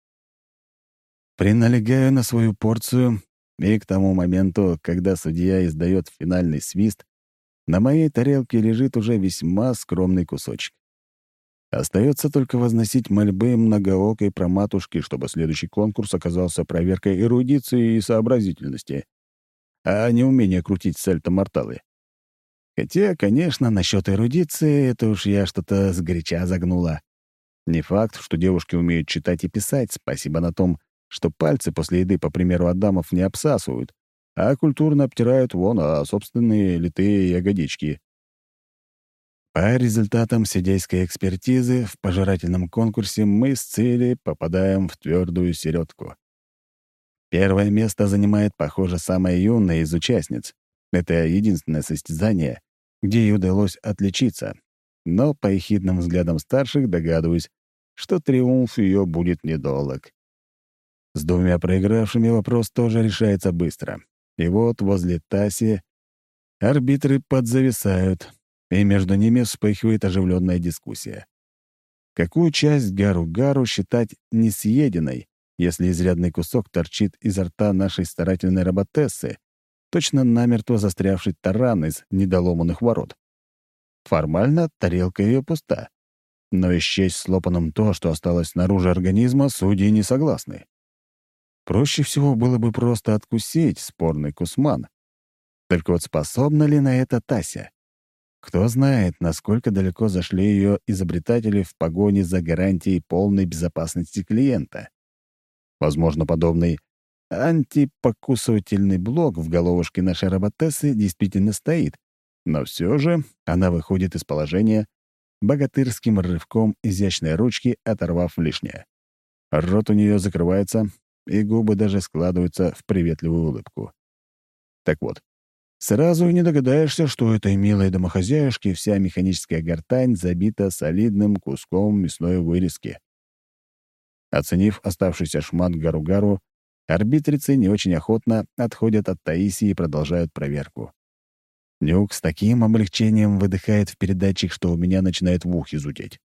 Приналегаю на свою порцию, и к тому моменту, когда судья издает финальный свист, на моей тарелке лежит уже весьма скромный кусочек. Остается только возносить мольбы многоокой проматушки, чтобы следующий конкурс оказался проверкой эрудиции и сообразительности, а не умение крутить сальто-морталы. Хотя, конечно, насчет эрудиции — это уж я что-то сгоряча загнула. Не факт, что девушки умеют читать и писать, спасибо на том, что пальцы после еды, по примеру адамов, не обсасывают, а культурно обтирают вон, а собственные литые ягодички. По результатам судейской экспертизы в пожирательном конкурсе мы с Цили попадаем в твердую середку. Первое место занимает, похоже, самая юная из участниц. Это единственное состязание, где ей удалось отличиться. Но по ехидным взглядам старших догадываюсь, что триумф ее будет недолг. С двумя проигравшими вопрос тоже решается быстро. И вот возле Таси арбитры подзависают, и между ними вспыхивает оживленная дискуссия. Какую часть гару-гару считать несъеденной, если изрядный кусок торчит изо рта нашей старательной роботессы, точно намертво застрявший таран из недоломанных ворот? Формально тарелка ее пуста, но исчесть слопанным то, что осталось снаружи организма, судьи не согласны. Проще всего было бы просто откусить спорный кусман. Только вот способна ли на это Тася? Кто знает, насколько далеко зашли ее изобретатели в погоне за гарантией полной безопасности клиента. Возможно, подобный антипокусывательный блок в головушке нашей роботессы действительно стоит, но все же она выходит из положения, богатырским рывком изящной ручки оторвав лишнее. Рот у нее закрывается, и губы даже складываются в приветливую улыбку. Так вот, сразу и не догадаешься, что у этой милой домохозяюшки вся механическая гортань забита солидным куском мясной вырезки. Оценив оставшийся шмат гару-гару, арбитрицы не очень охотно отходят от Таисии и продолжают проверку. Нюк с таким облегчением выдыхает в передатчик, что у меня начинает в ухе зудеть.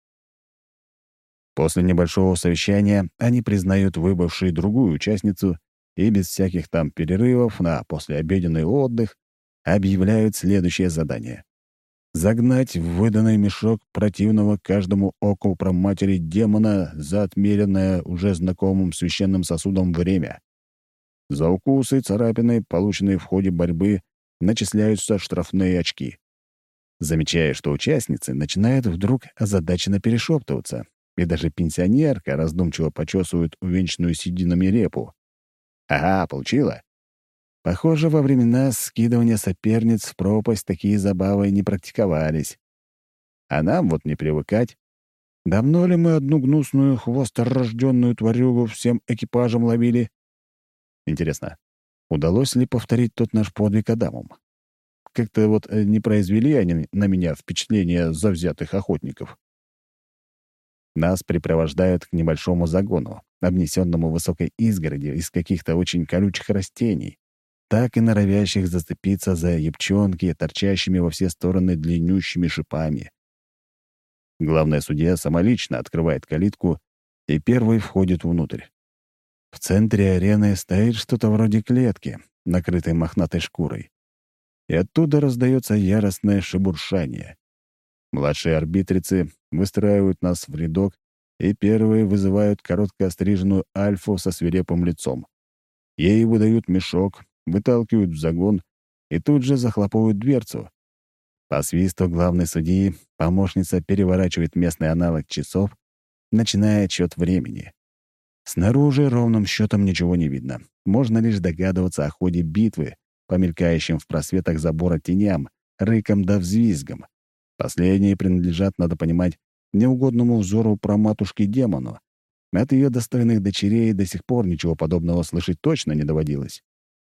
После небольшого совещания они признают выбывшей другую участницу и без всяких там перерывов на послеобеденный отдых объявляют следующее задание. Загнать в выданный мешок противного каждому оку проматери демона за отмеренное уже знакомым священным сосудом время. За укусы и царапины, полученные в ходе борьбы, начисляются штрафные очки. Замечая, что участницы начинают вдруг озадаченно перешептываться, и даже пенсионерка раздумчиво почесывает увенчанную сединами репу. Ага, получила. Похоже, во времена скидывания соперниц в пропасть такие забавы не практиковались. А нам вот не привыкать. Давно ли мы одну гнусную хвосторожденную тварюгу всем экипажем ловили? Интересно, удалось ли повторить тот наш подвиг Адамом? Как-то вот э, не произвели они на меня впечатление завзятых охотников. Нас припровождают к небольшому загону, обнесенному высокой изгородью из каких-то очень колючих растений, так и норовящих зацепиться за ябчонки, торчащими во все стороны длиннющими шипами. Главная судья самолично открывает калитку и первой входит внутрь. В центре арены стоит что-то вроде клетки, накрытой мохнатой шкурой. И оттуда раздается яростное шебуршание. Младшие арбитрицы выстраивают нас в рядок и первые вызывают коротко остриженную альфу со свирепым лицом. Ей выдают мешок, выталкивают в загон и тут же захлопывают дверцу. По свисту главной судьи помощница переворачивает местный аналог часов, начиная отсчет времени. Снаружи ровным счетом ничего не видно. Можно лишь догадываться о ходе битвы, по мелькающим в просветах забора теням, рыком да взвизгом. Последние принадлежат, надо понимать, неугодному взору праматушки-демону. От ее достойных дочерей до сих пор ничего подобного слышать точно не доводилось.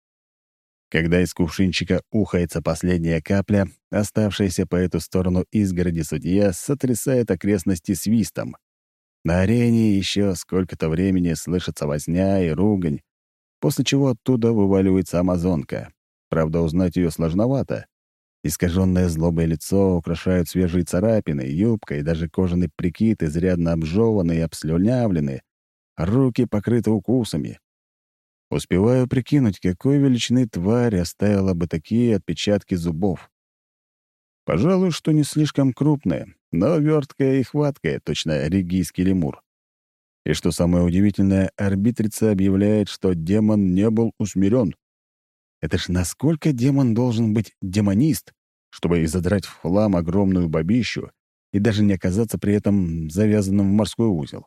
Когда из кувшинчика ухается последняя капля, оставшаяся по эту сторону изгороди судья сотрясает окрестности свистом. На арене еще сколько-то времени слышится возня и ругань, после чего оттуда вываливается амазонка. Правда, узнать ее сложновато. Искаженное злобое лицо украшают свежие царапины, юбка и даже кожаный прикид изрядно обжеваны и обслюнявлены, руки покрыты укусами. Успеваю прикинуть, какой величины тварь оставила бы такие отпечатки зубов. Пожалуй, что не слишком крупная, но верткая и хваткая, точно ригийский лемур. И что самое удивительное, арбитрица объявляет, что демон не был усмирен. Это ж насколько демон должен быть демонист, чтобы изодрать в хлам огромную бабищу и даже не оказаться при этом завязанным в морской узел.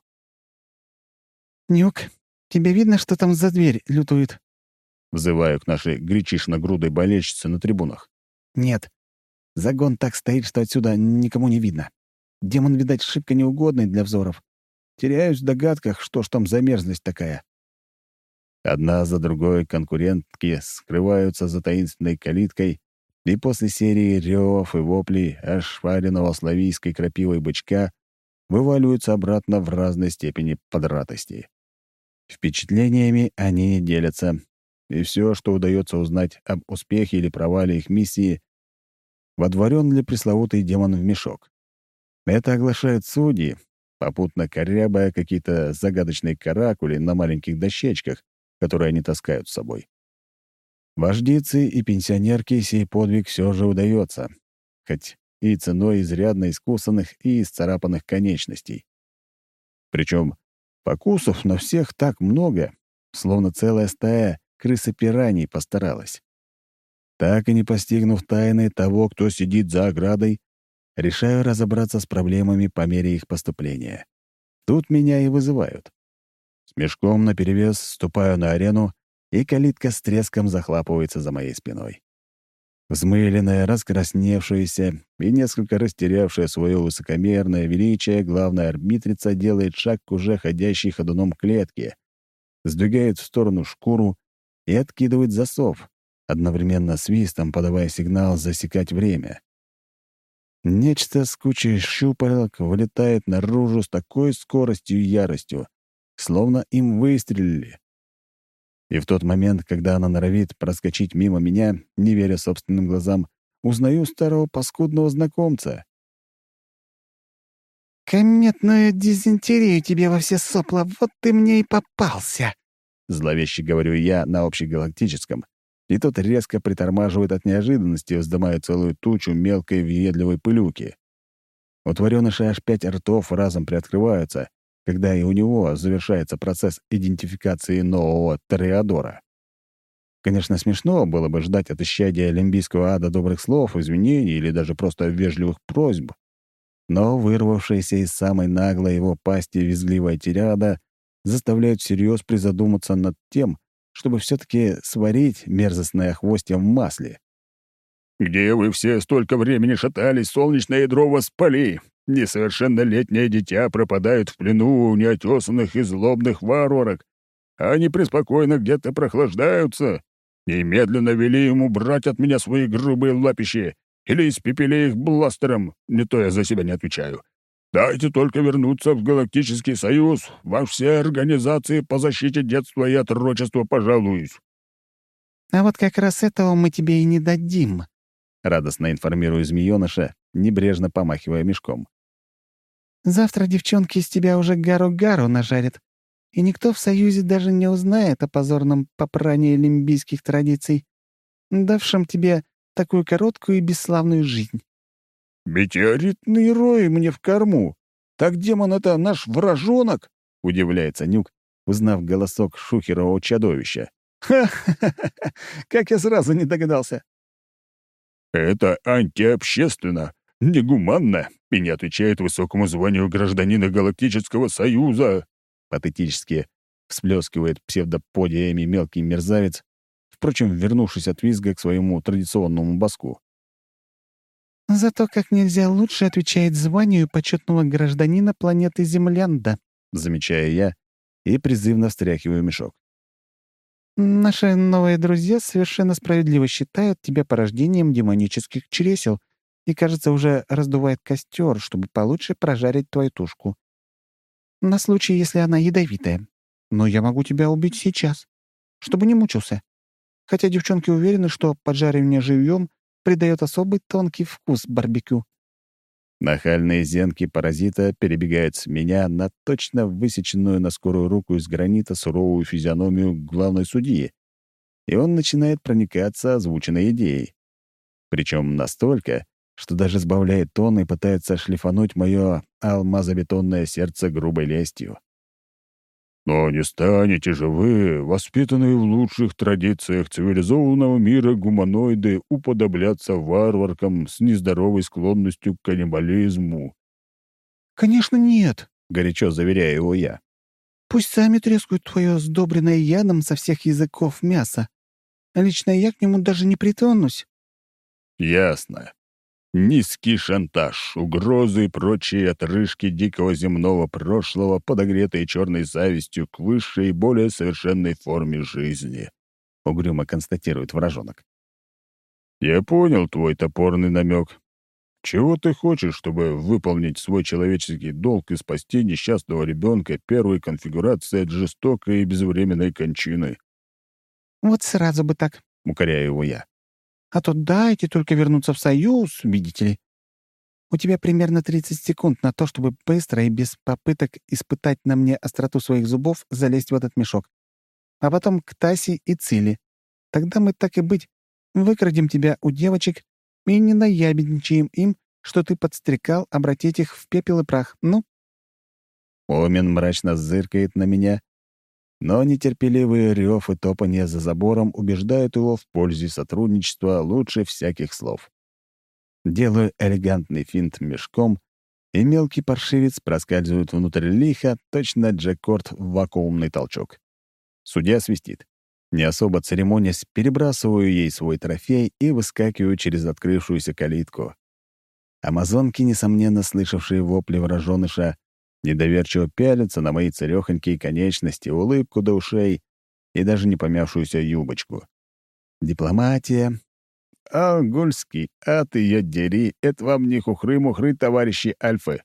«Нюк, тебе видно, что там за дверь лютует?» Взываю к нашей гречишно-грудой болельщице на трибунах. «Нет. Загон так стоит, что отсюда никому не видно. Демон, видать, шибко неугодный для взоров. Теряюсь в догадках, что ж там за мерзость такая». Одна за другой конкурентки скрываются за таинственной калиткой, и после серии рёв и воплей ошпаренного славийской крапивой бычка вываливаются обратно в разной степени подратости. Впечатлениями они не делятся, и все, что удается узнать об успехе или провале их миссии, водворен ли пресловутый демон в мешок. Это оглашают судьи, попутно корябая какие-то загадочные каракули на маленьких дощечках, которые они таскают с собой. Вождицы и пенсионерки сей подвиг все же удается, хоть и ценой изрядно искусанных и исцарапанных конечностей. Причем покусов на всех так много, словно целая стая крысы-пираний постаралась. Так и не постигнув тайны того, кто сидит за оградой, решаю разобраться с проблемами по мере их поступления. Тут меня и вызывают. С мешком наперевес ступаю на арену, и калитка с треском захлапывается за моей спиной. Взмыленная, раскрасневшаяся и несколько растерявшая свое высокомерное величие, главная арбитрица делает шаг к уже ходящей ходуном клетке, сдвигает в сторону шкуру и откидывает засов, одновременно свистом подавая сигнал засекать время. Нечто с кучей щупалок вылетает наружу с такой скоростью и яростью, словно им выстрелили. И в тот момент, когда она норовит проскочить мимо меня, не веря собственным глазам, узнаю старого паскудного знакомца. «Кометную дизентерию тебе во все сопла, вот ты мне и попался!» Зловеще говорю я на общегалактическом, и тот резко притормаживает от неожиданности, вздымая целую тучу мелкой въедливой пылюки. У тварёныша аж пять ртов разом приоткрываются, когда и у него завершается процесс идентификации нового Тореадора. Конечно, смешно было бы ждать от исчадия лимбийского ада добрых слов, извинений или даже просто вежливых просьб, но вырвавшаяся из самой наглой его пасти визгливая тирада заставляет всерьез призадуматься над тем, чтобы все-таки сварить мерзостное хвостье в масле. «Где вы все столько времени шатались, солнечное ядро вас спали? Несовершеннолетнее дитя пропадает в плену у неотесанных и злобных варварок, а они преспокойно где-то прохлаждаются. Немедленно вели ему брать от меня свои грубые лапищи или испепели их бластером, не то я за себя не отвечаю. Дайте только вернуться в Галактический Союз, во все организации по защите детства и отрочества пожалуюсь». «А вот как раз этого мы тебе и не дадим», — радостно информирую змеёныша, небрежно помахивая мешком. «Завтра девчонки из тебя уже гару-гару нажарят, и никто в Союзе даже не узнает о позорном попрании лимбийских традиций, давшем тебе такую короткую и бесславную жизнь». «Метеоритный рой мне в корму! Так демон — это наш вражонок?» — удивляется Нюк, узнав голосок шухерового чудовища. «Ха-ха-ха! Как я сразу не догадался!» «Это антиобщественно, негуманно и не отвечает высокому званию гражданина Галактического Союза!» Патетически всплескивает псевдоподиями мелкий мерзавец, впрочем, вернувшись от визга к своему традиционному баску. «Зато как нельзя лучше отвечает званию почетного гражданина планеты Землянда», замечаю я и призывно встряхиваю мешок. «Наши новые друзья совершенно справедливо считают тебя порождением демонических чресел и, кажется, уже раздувает костер, чтобы получше прожарить твою тушку. На случай, если она ядовитая. Но я могу тебя убить сейчас, чтобы не мучился. Хотя девчонки уверены, что поджаривание живьем придает особый тонкий вкус барбекю». Нахальные зенки паразита перебегают с меня на точно высеченную на скорую руку из гранита суровую физиономию главной судьи, и он начинает проникаться озвученной идеей. Причем настолько, что даже сбавляет тон и пытается шлифануть мое алмазобетонное сердце грубой лестью. «Но не станете же вы, воспитанные в лучших традициях цивилизованного мира гуманоиды, уподобляться варваркам с нездоровой склонностью к каннибализму?» «Конечно, нет», — горячо заверяю его я. «Пусть сами трескают твое сдобренное ядом со всех языков мясо. А лично я к нему даже не притронусь». «Ясно. Низкий шантаж, угрозы и прочие отрыжки дикого земного прошлого, подогретые черной завистью к высшей и более совершенной форме жизни», — угрюмо констатирует вражонок. «Я понял твой топорный намек. Чего ты хочешь, чтобы выполнить свой человеческий долг и спасти несчастного ребенка первой конфигурации от жестокой и безвременной кончины?» «Вот сразу бы так», — укоряю его я. «А то дайте только вернуться в Союз, видите ли. У тебя примерно тридцать секунд на то, чтобы быстро и без попыток испытать на мне остроту своих зубов залезть в этот мешок. А потом к Тасе и Циле. Тогда мы, так и быть, выкрадем тебя у девочек и не наябедничаем им, что ты подстрекал обратить их в пепел и прах. Ну?» Омен мрачно зыркает на меня, но нетерпеливый рев и топанье за забором убеждают его в пользе сотрудничества лучше всяких слов. Делаю элегантный финт мешком, и мелкий паршивец проскальзывает внутрь лиха, точно джеккорд в вакуумный толчок. Судья свистит. Не особо церемонясь, перебрасываю ей свой трофей и выскакиваю через открывшуюся калитку. Амазонки, несомненно слышавшие вопли враженыша, недоверчиво пялятся на мои царёхонькие конечности, улыбку до ушей и даже не помявшуюся юбочку. Дипломатия. А, Гульский, а ты её дери, это вам не хухры-мухры, товарищи Альфы.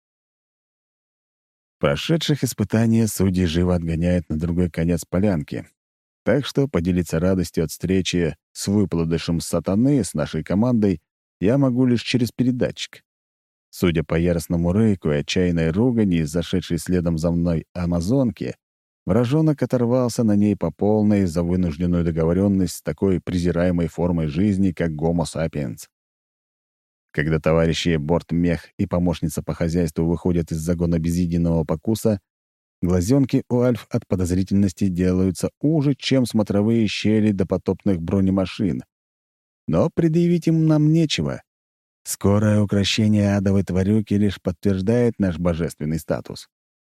Прошедших испытания судьи живо отгоняют на другой конец полянки, так что поделиться радостью от встречи с выплодышем сатаны с нашей командой я могу лишь через передатчик. Судя по яростному рыку и отчаянной ругани, зашедшей следом за мной амазонки, вражонок оторвался на ней по полной за вынужденную договоренность с такой презираемой формой жизни, как гомо сапиенс. Когда товарищи Бортмех и помощница по хозяйству выходят из загона без единого покуса, глазенки у Альф от подозрительности делаются уже, чем смотровые щели допотопных бронемашин. Но предъявить им нам нечего. Скорое укрощение адовой тварюки лишь подтверждает наш божественный статус.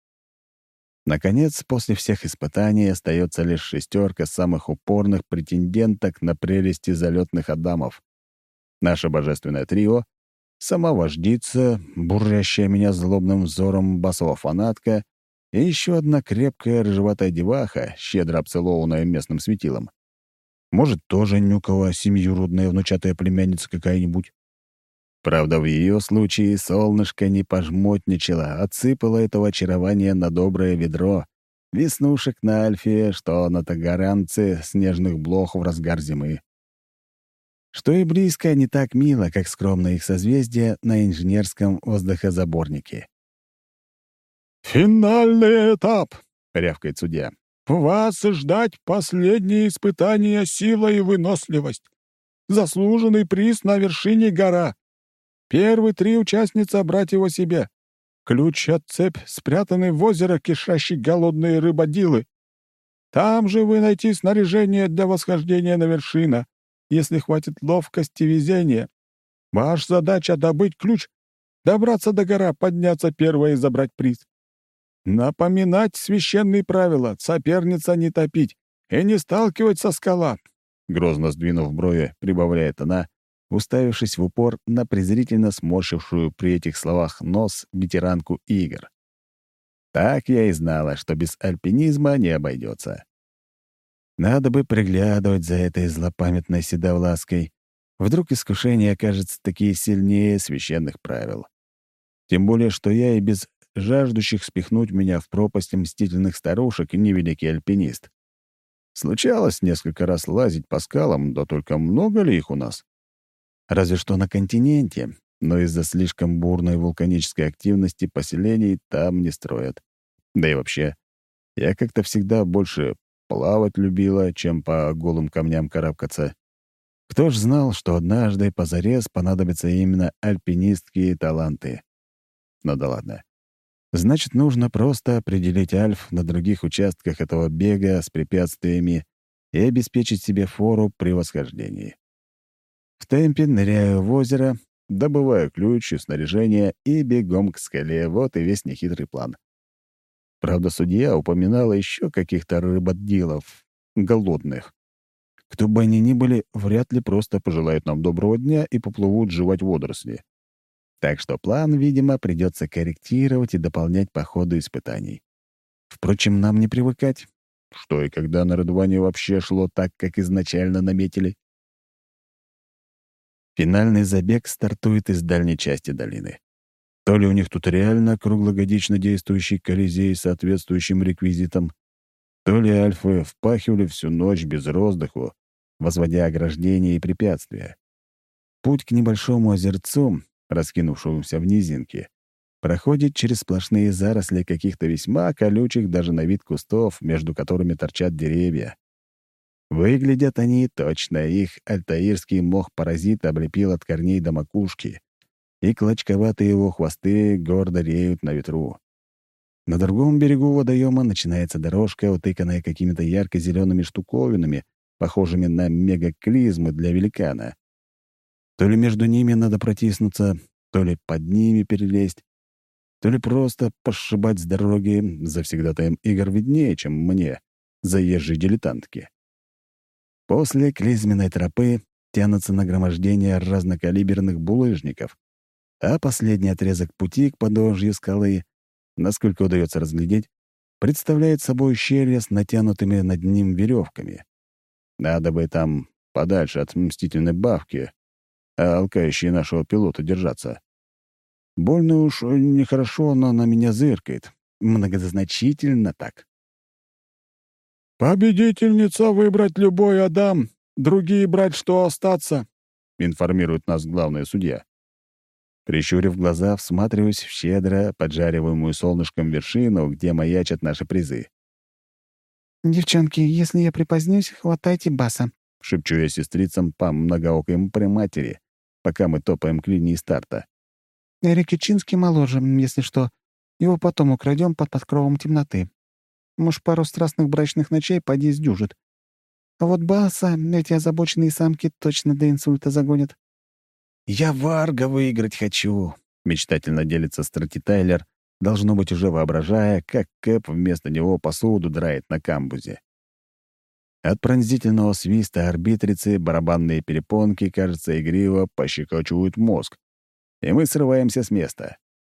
Наконец, после всех испытаний остается лишь шестерка самых упорных претенденток на прелести залетных адамов. Наше божественное трио, сама вождица, бурлящая меня злобным взором басова фанатка и еще одна крепкая рыжеватая деваха, щедро обцелованная местным светилом. Может, тоже Нюкова семьюродная внучатая племянница какая-нибудь. Правда, в ее случае солнышко не пожмотничало, отсыпало этого очарования на доброе ведро, веснушек на Альфе, что на Тагаранце снежных блох в разгар зимы. Что и близко не так мило, как скромное их созвездие на инженерском воздухозаборнике. «Финальный этап!» — рявкает судья. «Вас ждать последние испытания сила и выносливость. Заслуженный приз на вершине гора. Первые три участницы брать его себе. Ключ от цепь, спрятанный в озеро, кишащий голодные рыбодилы. Там же вы найти снаряжение для восхождения на вершину, если хватит ловкости и везения. Ваша задача — добыть ключ, добраться до гора, подняться первой и забрать приз. Напоминать священные правила, соперница не топить и не сталкивать со скала». Грозно сдвинув брови, прибавляет она, уставившись в упор на презрительно сморщившую при этих словах нос ветеранку игр. Так я и знала, что без альпинизма не обойдется. Надо бы приглядывать за этой злопамятной седовлаской. Вдруг искушение окажется такие сильнее священных правил. Тем более, что я и без жаждущих спихнуть меня в пропасть мстительных старушек невеликий альпинист. Случалось несколько раз лазить по скалам, да только много ли их у нас? Разве что на континенте, но из-за слишком бурной вулканической активности поселений там не строят. Да и вообще, я как-то всегда больше плавать любила, чем по голым камням карабкаться. Кто ж знал, что однажды позарез понадобятся именно альпинистские таланты? Ну да ладно. Значит, нужно просто определить альф на других участках этого бега с препятствиями и обеспечить себе фору при восхождении. В темпе ныряю в озеро, добываю ключ и снаряжение и бегом к скале. Вот и весь нехитрый план. Правда, судья упоминала еще каких-то рыбоделов, голодных. Кто бы они ни были, вряд ли просто пожелают нам доброго дня и поплывут жевать водоросли. Так что план, видимо, придется корректировать и дополнять по ходу испытаний. Впрочем, нам не привыкать. Что и когда на Радуване вообще шло так, как изначально наметили. Финальный забег стартует из дальней части долины. То ли у них тут реально круглогодично действующий колизей с соответствующим реквизитом, то ли альфы впахивали всю ночь без роздыху, возводя ограждения и препятствия. Путь к небольшому озерцу, раскинувшемуся в низинке, проходит через сплошные заросли каких-то весьма колючих даже на вид кустов, между которыми торчат деревья. Выглядят они точно, их альтаирский мох-паразит облепил от корней до макушки, и клочковатые его хвосты гордо реют на ветру. На другом берегу водоема начинается дорожка, утыканная какими-то ярко-зелеными штуковинами, похожими на мегаклизмы для великана. То ли между ними надо протиснуться, то ли под ними перелезть, то ли просто пошибать с дороги. Завсегдатаем игр виднее, чем мне, заезжей дилетантки. После клизменной тропы тянутся нагромождения разнокалиберных булыжников, а последний отрезок пути к подножью скалы, насколько удается разглядеть, представляет собой ущелье с натянутыми над ним веревками. Надо бы там подальше от мстительной бабки, а алкающей нашего пилота держаться. Больно уж нехорошо она на меня зыркает. Многозначительно так. «Победительница выбрать любой Адам, другие брать, что остаться», — информирует нас главный судья. Прищурив глаза, всматриваюсь в щедро поджариваемую солнышком вершину, где маячат наши призы. «Девчонки, если я припозднюсь, хватайте баса», — шепчу я сестрицам по многоокой приматери, пока мы топаем к линии старта. «Эрик Ичинский моложе, если что. Его потом украдем под подкровом темноты. Может, пару страстных брачных ночей поди сдюжит. А вот баса эти озабоченные самки точно до инсульта загонят». «Я Варга выиграть хочу», — мечтательно делится Страти Тайлер, должно быть, уже воображая, как Кэп вместо него посуду драет на камбузе. От пронзительного свиста арбитрицы барабанные перепонки, кажется, игриво пощекочивают мозг, и мы срываемся с места.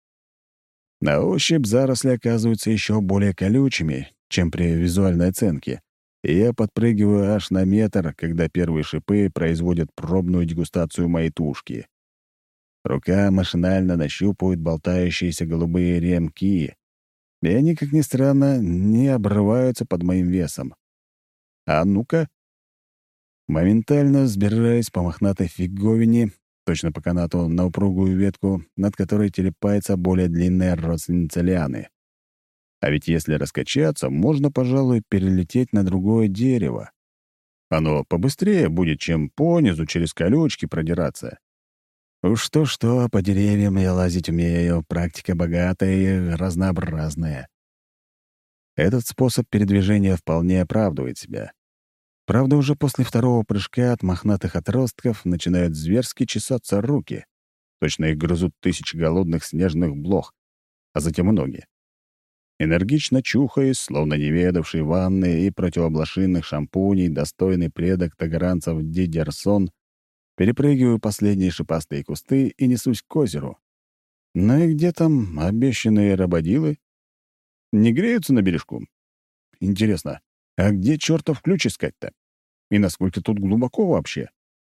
На ощупь заросли оказываются еще более колючими, чем при визуальной оценке, и я подпрыгиваю аж на метр, когда первые шипы производят пробную дегустацию моей тушки. Рука машинально нащупывает болтающиеся голубые ремки, и они, как ни странно, не обрываются под моим весом. А ну-ка. Моментально взбираюсь по мохнатой фиговине, точно по канату, на упругую ветку, над которой телепается более длинная родственница лианы. А ведь если раскачаться, можно, пожалуй, перелететь на другое дерево. Оно побыстрее будет, чем понизу через колючки продираться. Уж то-что, по деревьям я лазить умею, практика богатая и разнообразная. Этот способ передвижения вполне оправдывает себя. Правда, уже после второго прыжка от мохнатых отростков начинают зверски чесаться руки. Точно их грызут тысячи голодных снежных блох, а затем и ноги. Энергично чухаясь, словно не ведавший ванны и противоблошинных шампуней, достойный предок тагаранцев Дидерсон, перепрыгиваю последние шипастые кусты и несусь к озеру. Ну и где там обещанные рабодилы? Не греются на бережку? Интересно, а где чертов ключ искать-то? И насколько тут глубоко вообще?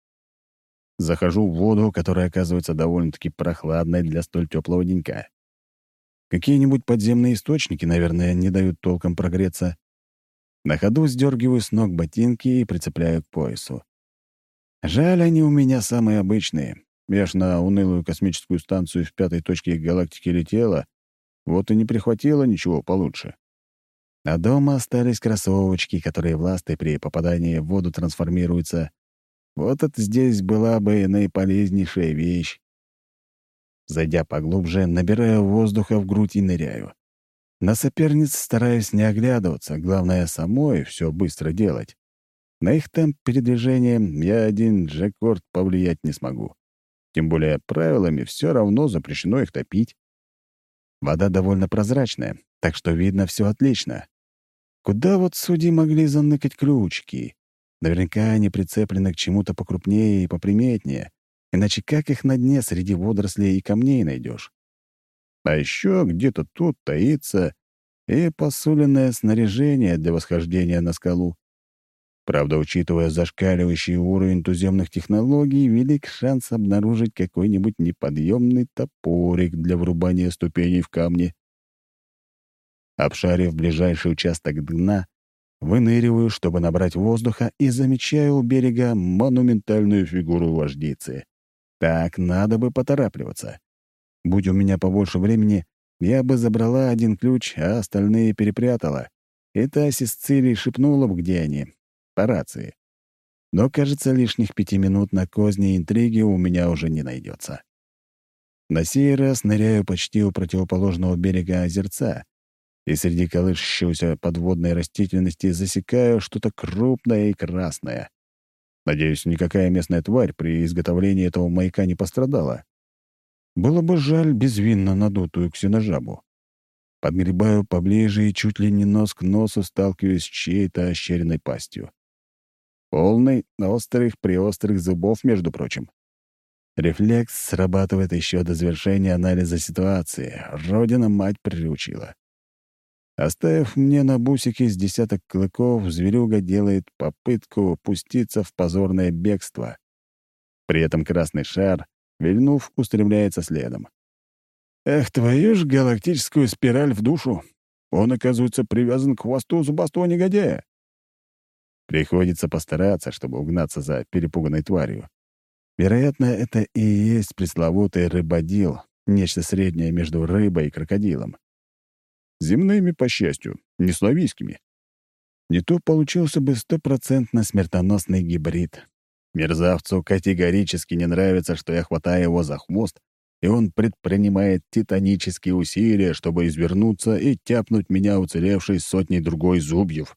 Захожу в воду, которая оказывается довольно-таки прохладной для столь теплого денька. Какие-нибудь подземные источники, наверное, не дают толком прогреться. На ходу сдергиваю с ног ботинки и прицепляю к поясу. Жаль, они у меня самые обычные. Я ж на унылую космическую станцию в пятой точке галактики летела, вот и не прихватила ничего получше. А дома остались кроссовочки, которые в ласты при попадании в воду трансформируются. Вот это здесь была бы наиполезнейшая вещь. Зайдя поглубже, набираю воздуха в грудь и ныряю. На соперниц стараюсь не оглядываться, главное, самой все быстро делать. На их темп передвижения я один джекорд повлиять не смогу. Тем более правилами все равно запрещено их топить. Вода довольно прозрачная, так что видно все отлично. Куда вот судьи могли заныкать ключики? Наверняка они прицеплены к чему-то покрупнее и поприметнее, иначе как их на дне среди водорослей и камней найдешь? А еще где-то тут таится и посуленное снаряжение для восхождения на скалу. Правда, учитывая зашкаливающий уровень туземных технологий, велик шанс обнаружить какой-нибудь неподъемный топорик для врубания ступеней в камни. Обшарив ближайший участок дна, выныриваю, чтобы набрать воздуха, и замечаю у берега монументальную фигуру вождицы. Так, надо бы поторапливаться. Будь у меня побольше времени, я бы забрала один ключ, а остальные перепрятала. И та Сицилия шепнула бы, где они, по рации. Но, кажется, лишних пяти минут на козни и интриги у меня уже не найдется. На сей раз ныряю почти у противоположного берега озерца, и среди колышущейся подводной растительности засекаю что-то крупное и красное. Надеюсь, никакая местная тварь при изготовлении этого маяка не пострадала. Было бы жаль безвинно надутую ксеножабу. Подгребаю поближе и чуть ли не нос к носу сталкиваюсь с чьей-то ощеренной пастью. Полный острых-приострых зубов, между прочим. Рефлекс срабатывает еще до завершения анализа ситуации. Родина-мать приручила. Оставив мне на бусике с десяток клыков, зверюга делает попытку пуститься в позорное бегство. При этом красный шар, вильнув, устремляется следом. Эх, твою ж галактическую спираль в душу! Он, оказывается, привязан к хвосту зубастого негодяя. Приходится постараться, чтобы угнаться за перепуганной тварью. Вероятно, это и есть пресловутый рыбодил, нечто среднее между рыбой и крокодилом. Земными, по счастью, не славийскими. Не то получился бы стопроцентно смертоносный гибрид. Мерзавцу категорически не нравится, что я хватаю его за хвост, и он предпринимает титанические усилия, чтобы извернуться и тяпнуть меня уцелевшей сотней другой зубьев.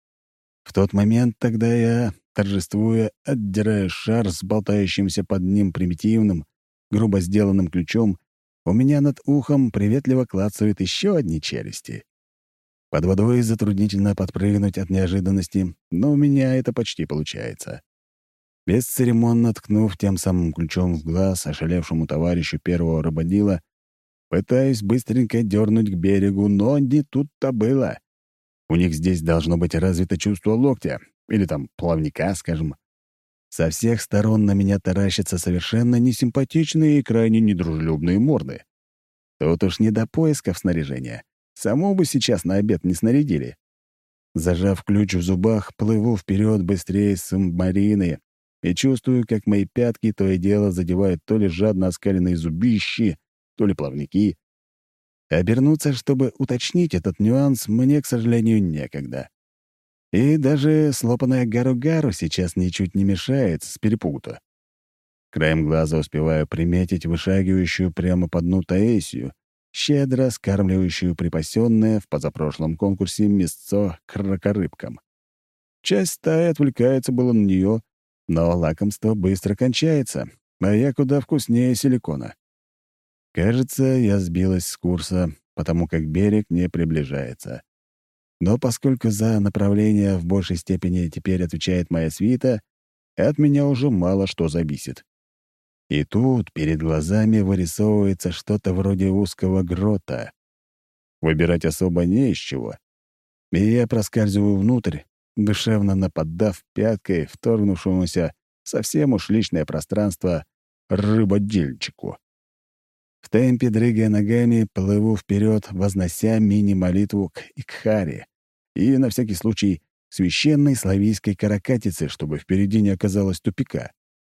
В тот момент тогда я, торжествуя, отдираю шар с болтающимся под ним примитивным, грубо сделанным ключом, у меня над ухом приветливо клацают еще одни челюсти. Под водой затруднительно подпрыгнуть от неожиданности, но у меня это почти получается. Бесцеремонно ткнув тем самым ключом в глаз ошалевшему товарищу первого рыбодила, пытаюсь быстренько дернуть к берегу, но не тут-то было. У них здесь должно быть развито чувство локтя, или там плавника, скажем. Со всех сторон на меня таращатся совершенно несимпатичные и крайне недружелюбные морды. Тут уж не до поисков снаряжения. Саму бы сейчас на обед не снарядили. Зажав ключ в зубах, плыву вперед быстрее субмарины и чувствую, как мои пятки то и дело задевают то ли жадно оскаленные зубищи, то ли плавники. Обернуться, чтобы уточнить этот нюанс, мне, к сожалению, некогда. И даже слопанная гару-гару сейчас ничуть не мешает с перепугу-то. Краем глаза успеваю приметить вышагивающую прямо по дну Таэсию, щедро скармливающую припасенное в позапрошлом конкурсе мясцо крокорыбкам. Часть стаи отвлекается было на нее, но лакомство быстро кончается, а я куда вкуснее силикона. Кажется, я сбилась с курса, потому как берег не приближается. Но поскольку за направление в большей степени теперь отвечает моя свита, от меня уже мало что зависит. И тут перед глазами вырисовывается что-то вроде узкого грота. Выбирать особо не из чего. И я проскальзываю внутрь, душевно наподдав пяткой вторгнувшемуся совсем уж личное пространство рыбодельчику. В темпе, дрыгая ногами, плыву вперед, вознося мини-молитву к Икхаре и, на всякий случай, священной славийской каракатице, чтобы впереди не оказалось тупика.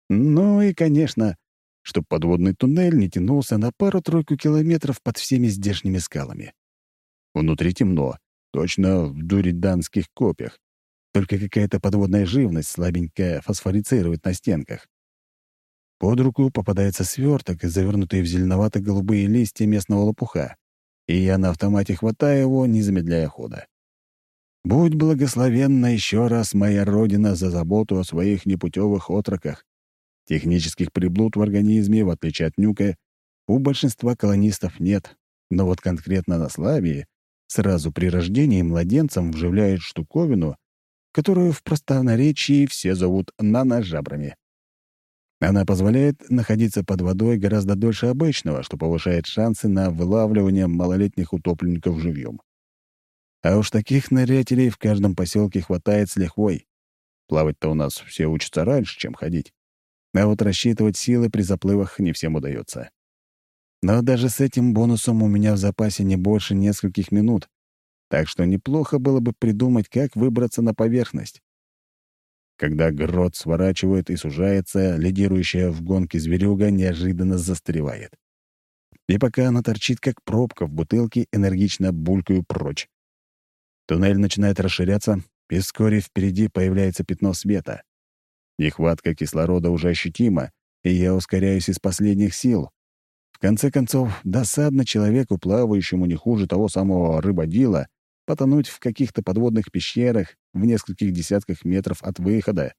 Ну и, конечно, чтобы подводный туннель не тянулся на пару-тройку километров под всеми здешними скалами. Внутри темно, точно в дуриданских копьях. Только какая-то подводная живность слабенькая фосфорицирует на стенках. Под руку попадается сверток, завернутый в зеленовато-голубые листья местного лопуха, и я на автомате хватаю его, не замедляя хода. Будь благословенна еще раз моя родина за заботу о своих непутевых отроках. Технических приблуд в организме, в отличие от Нюка, у большинства колонистов нет, но вот конкретно на Славии сразу при рождении младенцам вживляют штуковину, которую в простонаречии все зовут наножабрами. Она позволяет находиться под водой гораздо дольше обычного, что повышает шансы на вылавливание малолетних утопленников живьем. А уж таких нырятелей в каждом поселке хватает с лихвой. Плавать-то у нас все учатся раньше, чем ходить. А вот рассчитывать силы при заплывах не всем удается. Но даже с этим бонусом у меня в запасе не больше нескольких минут, так что неплохо было бы придумать, как выбраться на поверхность. Когда грот сворачивает и сужается, лидирующая в гонке зверюга неожиданно застревает. И пока она торчит, как пробка в бутылке, энергично булькаю прочь. Туннель начинает расширяться, и вскоре впереди появляется пятно света. Нехватка кислорода уже ощутима, и я ускоряюсь из последних сил. В конце концов, досадно человеку, плавающему не хуже того самого рыбодила, потонуть в каких-то подводных пещерах в нескольких десятках метров от выхода.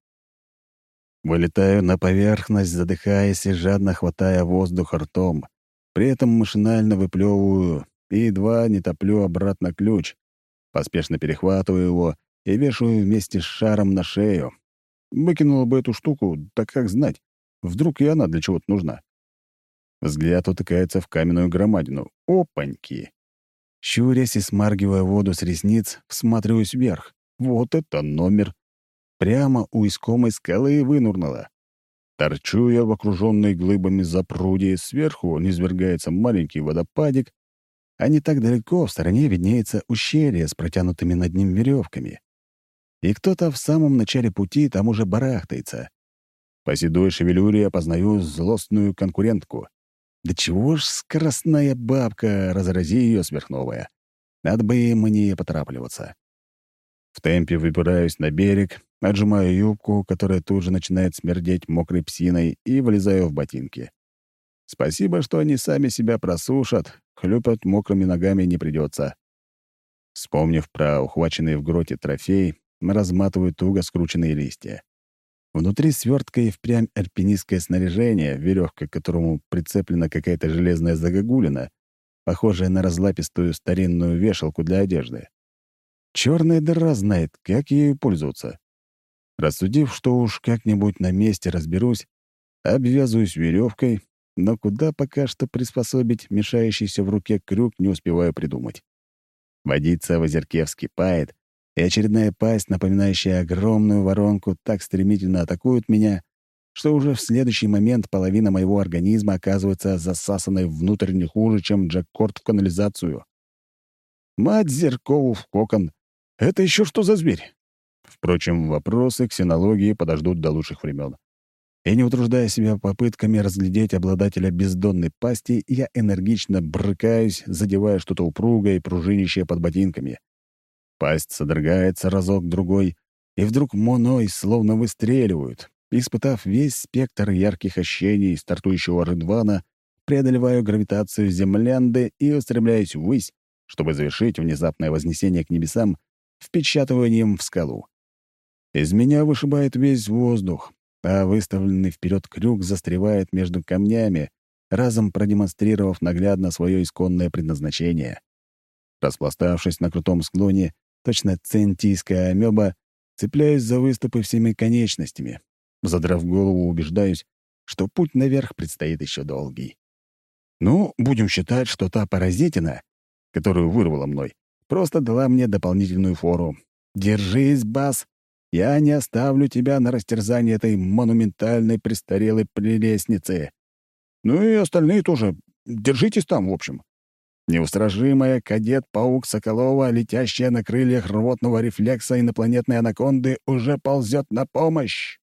Вылетаю на поверхность, задыхаясь и жадно хватая воздух ртом. При этом машинально выплевываю и едва не топлю обратно ключ. Поспешно перехватываю его и вешаю вместе с шаром на шею. Выкинула бы эту штуку, так как знать, вдруг и она для чего-то нужна. Взгляд утыкается в каменную громадину. Опаньки! Щурясь и смаргивая воду с ресниц, всматриваюсь вверх. Вот это номер! Прямо у искомой скалы вынурнула. Торчу я в окруженной глыбами запруде, сверху низвергается маленький водопадик, а не так далеко в стороне виднеется ущелье с протянутыми над ним веревками. И кто-то в самом начале пути там уже барахтается. По седой шевелюре опознаю злостную конкурентку. Да чего ж скоростная бабка, разрази ее сверхновая. Надо бы мне поторапливаться. В темпе выбираюсь на берег, отжимаю юбку, которая тут же начинает смердеть мокрой псиной, и вылезаю в ботинки. Спасибо, что они сами себя просушат, хлюпать мокрыми ногами не придется. Вспомнив про ухваченный в гроте трофей, разматываю туго скрученные листья. Внутри свертка и впрямь альпинистское снаряжение, веревка к которому прицеплена какая-то железная загогулина, похожая на разлапистую старинную вешалку для одежды. Черная дыра знает, как ею пользоваться. Рассудив, что уж как-нибудь на месте разберусь, обвязываюсь веревкой, но куда пока что приспособить мешающийся в руке крюк не успеваю придумать. Водица в озерке вскипает, и очередная пасть, напоминающая огромную воронку, так стремительно атакует меня, что уже в следующий момент половина моего организма оказывается засасанной внутрь не хуже, чем джеккорд в канализацию. Мать Зеркову в кокон! Это еще что за зверь? Впрочем, вопросы ксенологии подождут до лучших времен. И не утруждая себя попытками разглядеть обладателя бездонной пасти, я энергично брыкаюсь, задевая что-то упругое и пружинищее под ботинками. Пасть содрогается разок-другой, и вдруг моной словно выстреливают. Испытав весь спектр ярких ощущений стартующего рыдвана, преодолеваю гравитацию землянды и устремляюсь ввысь, чтобы завершить внезапное вознесение к небесам впечатыванием в скалу. Из меня вышибает весь воздух, а выставленный вперед крюк застревает между камнями, разом продемонстрировав наглядно свое исконное предназначение. Распластавшись на крутом склоне, точно центийская амеба, цепляюсь за выступы всеми конечностями. Задрав голову, убеждаюсь, что путь наверх предстоит еще долгий. Ну, будем считать, что та паразитина, которую вырвала мной, просто дала мне дополнительную фору. Держись, Бас! Я не оставлю тебя на растерзание этой монументальной престарелой прелестницы. Ну и остальные тоже. Держитесь там, в общем. Неустрашимая кадет-паук Соколова, летящая на крыльях рвотного рефлекса инопланетной анаконды, уже ползет на помощь.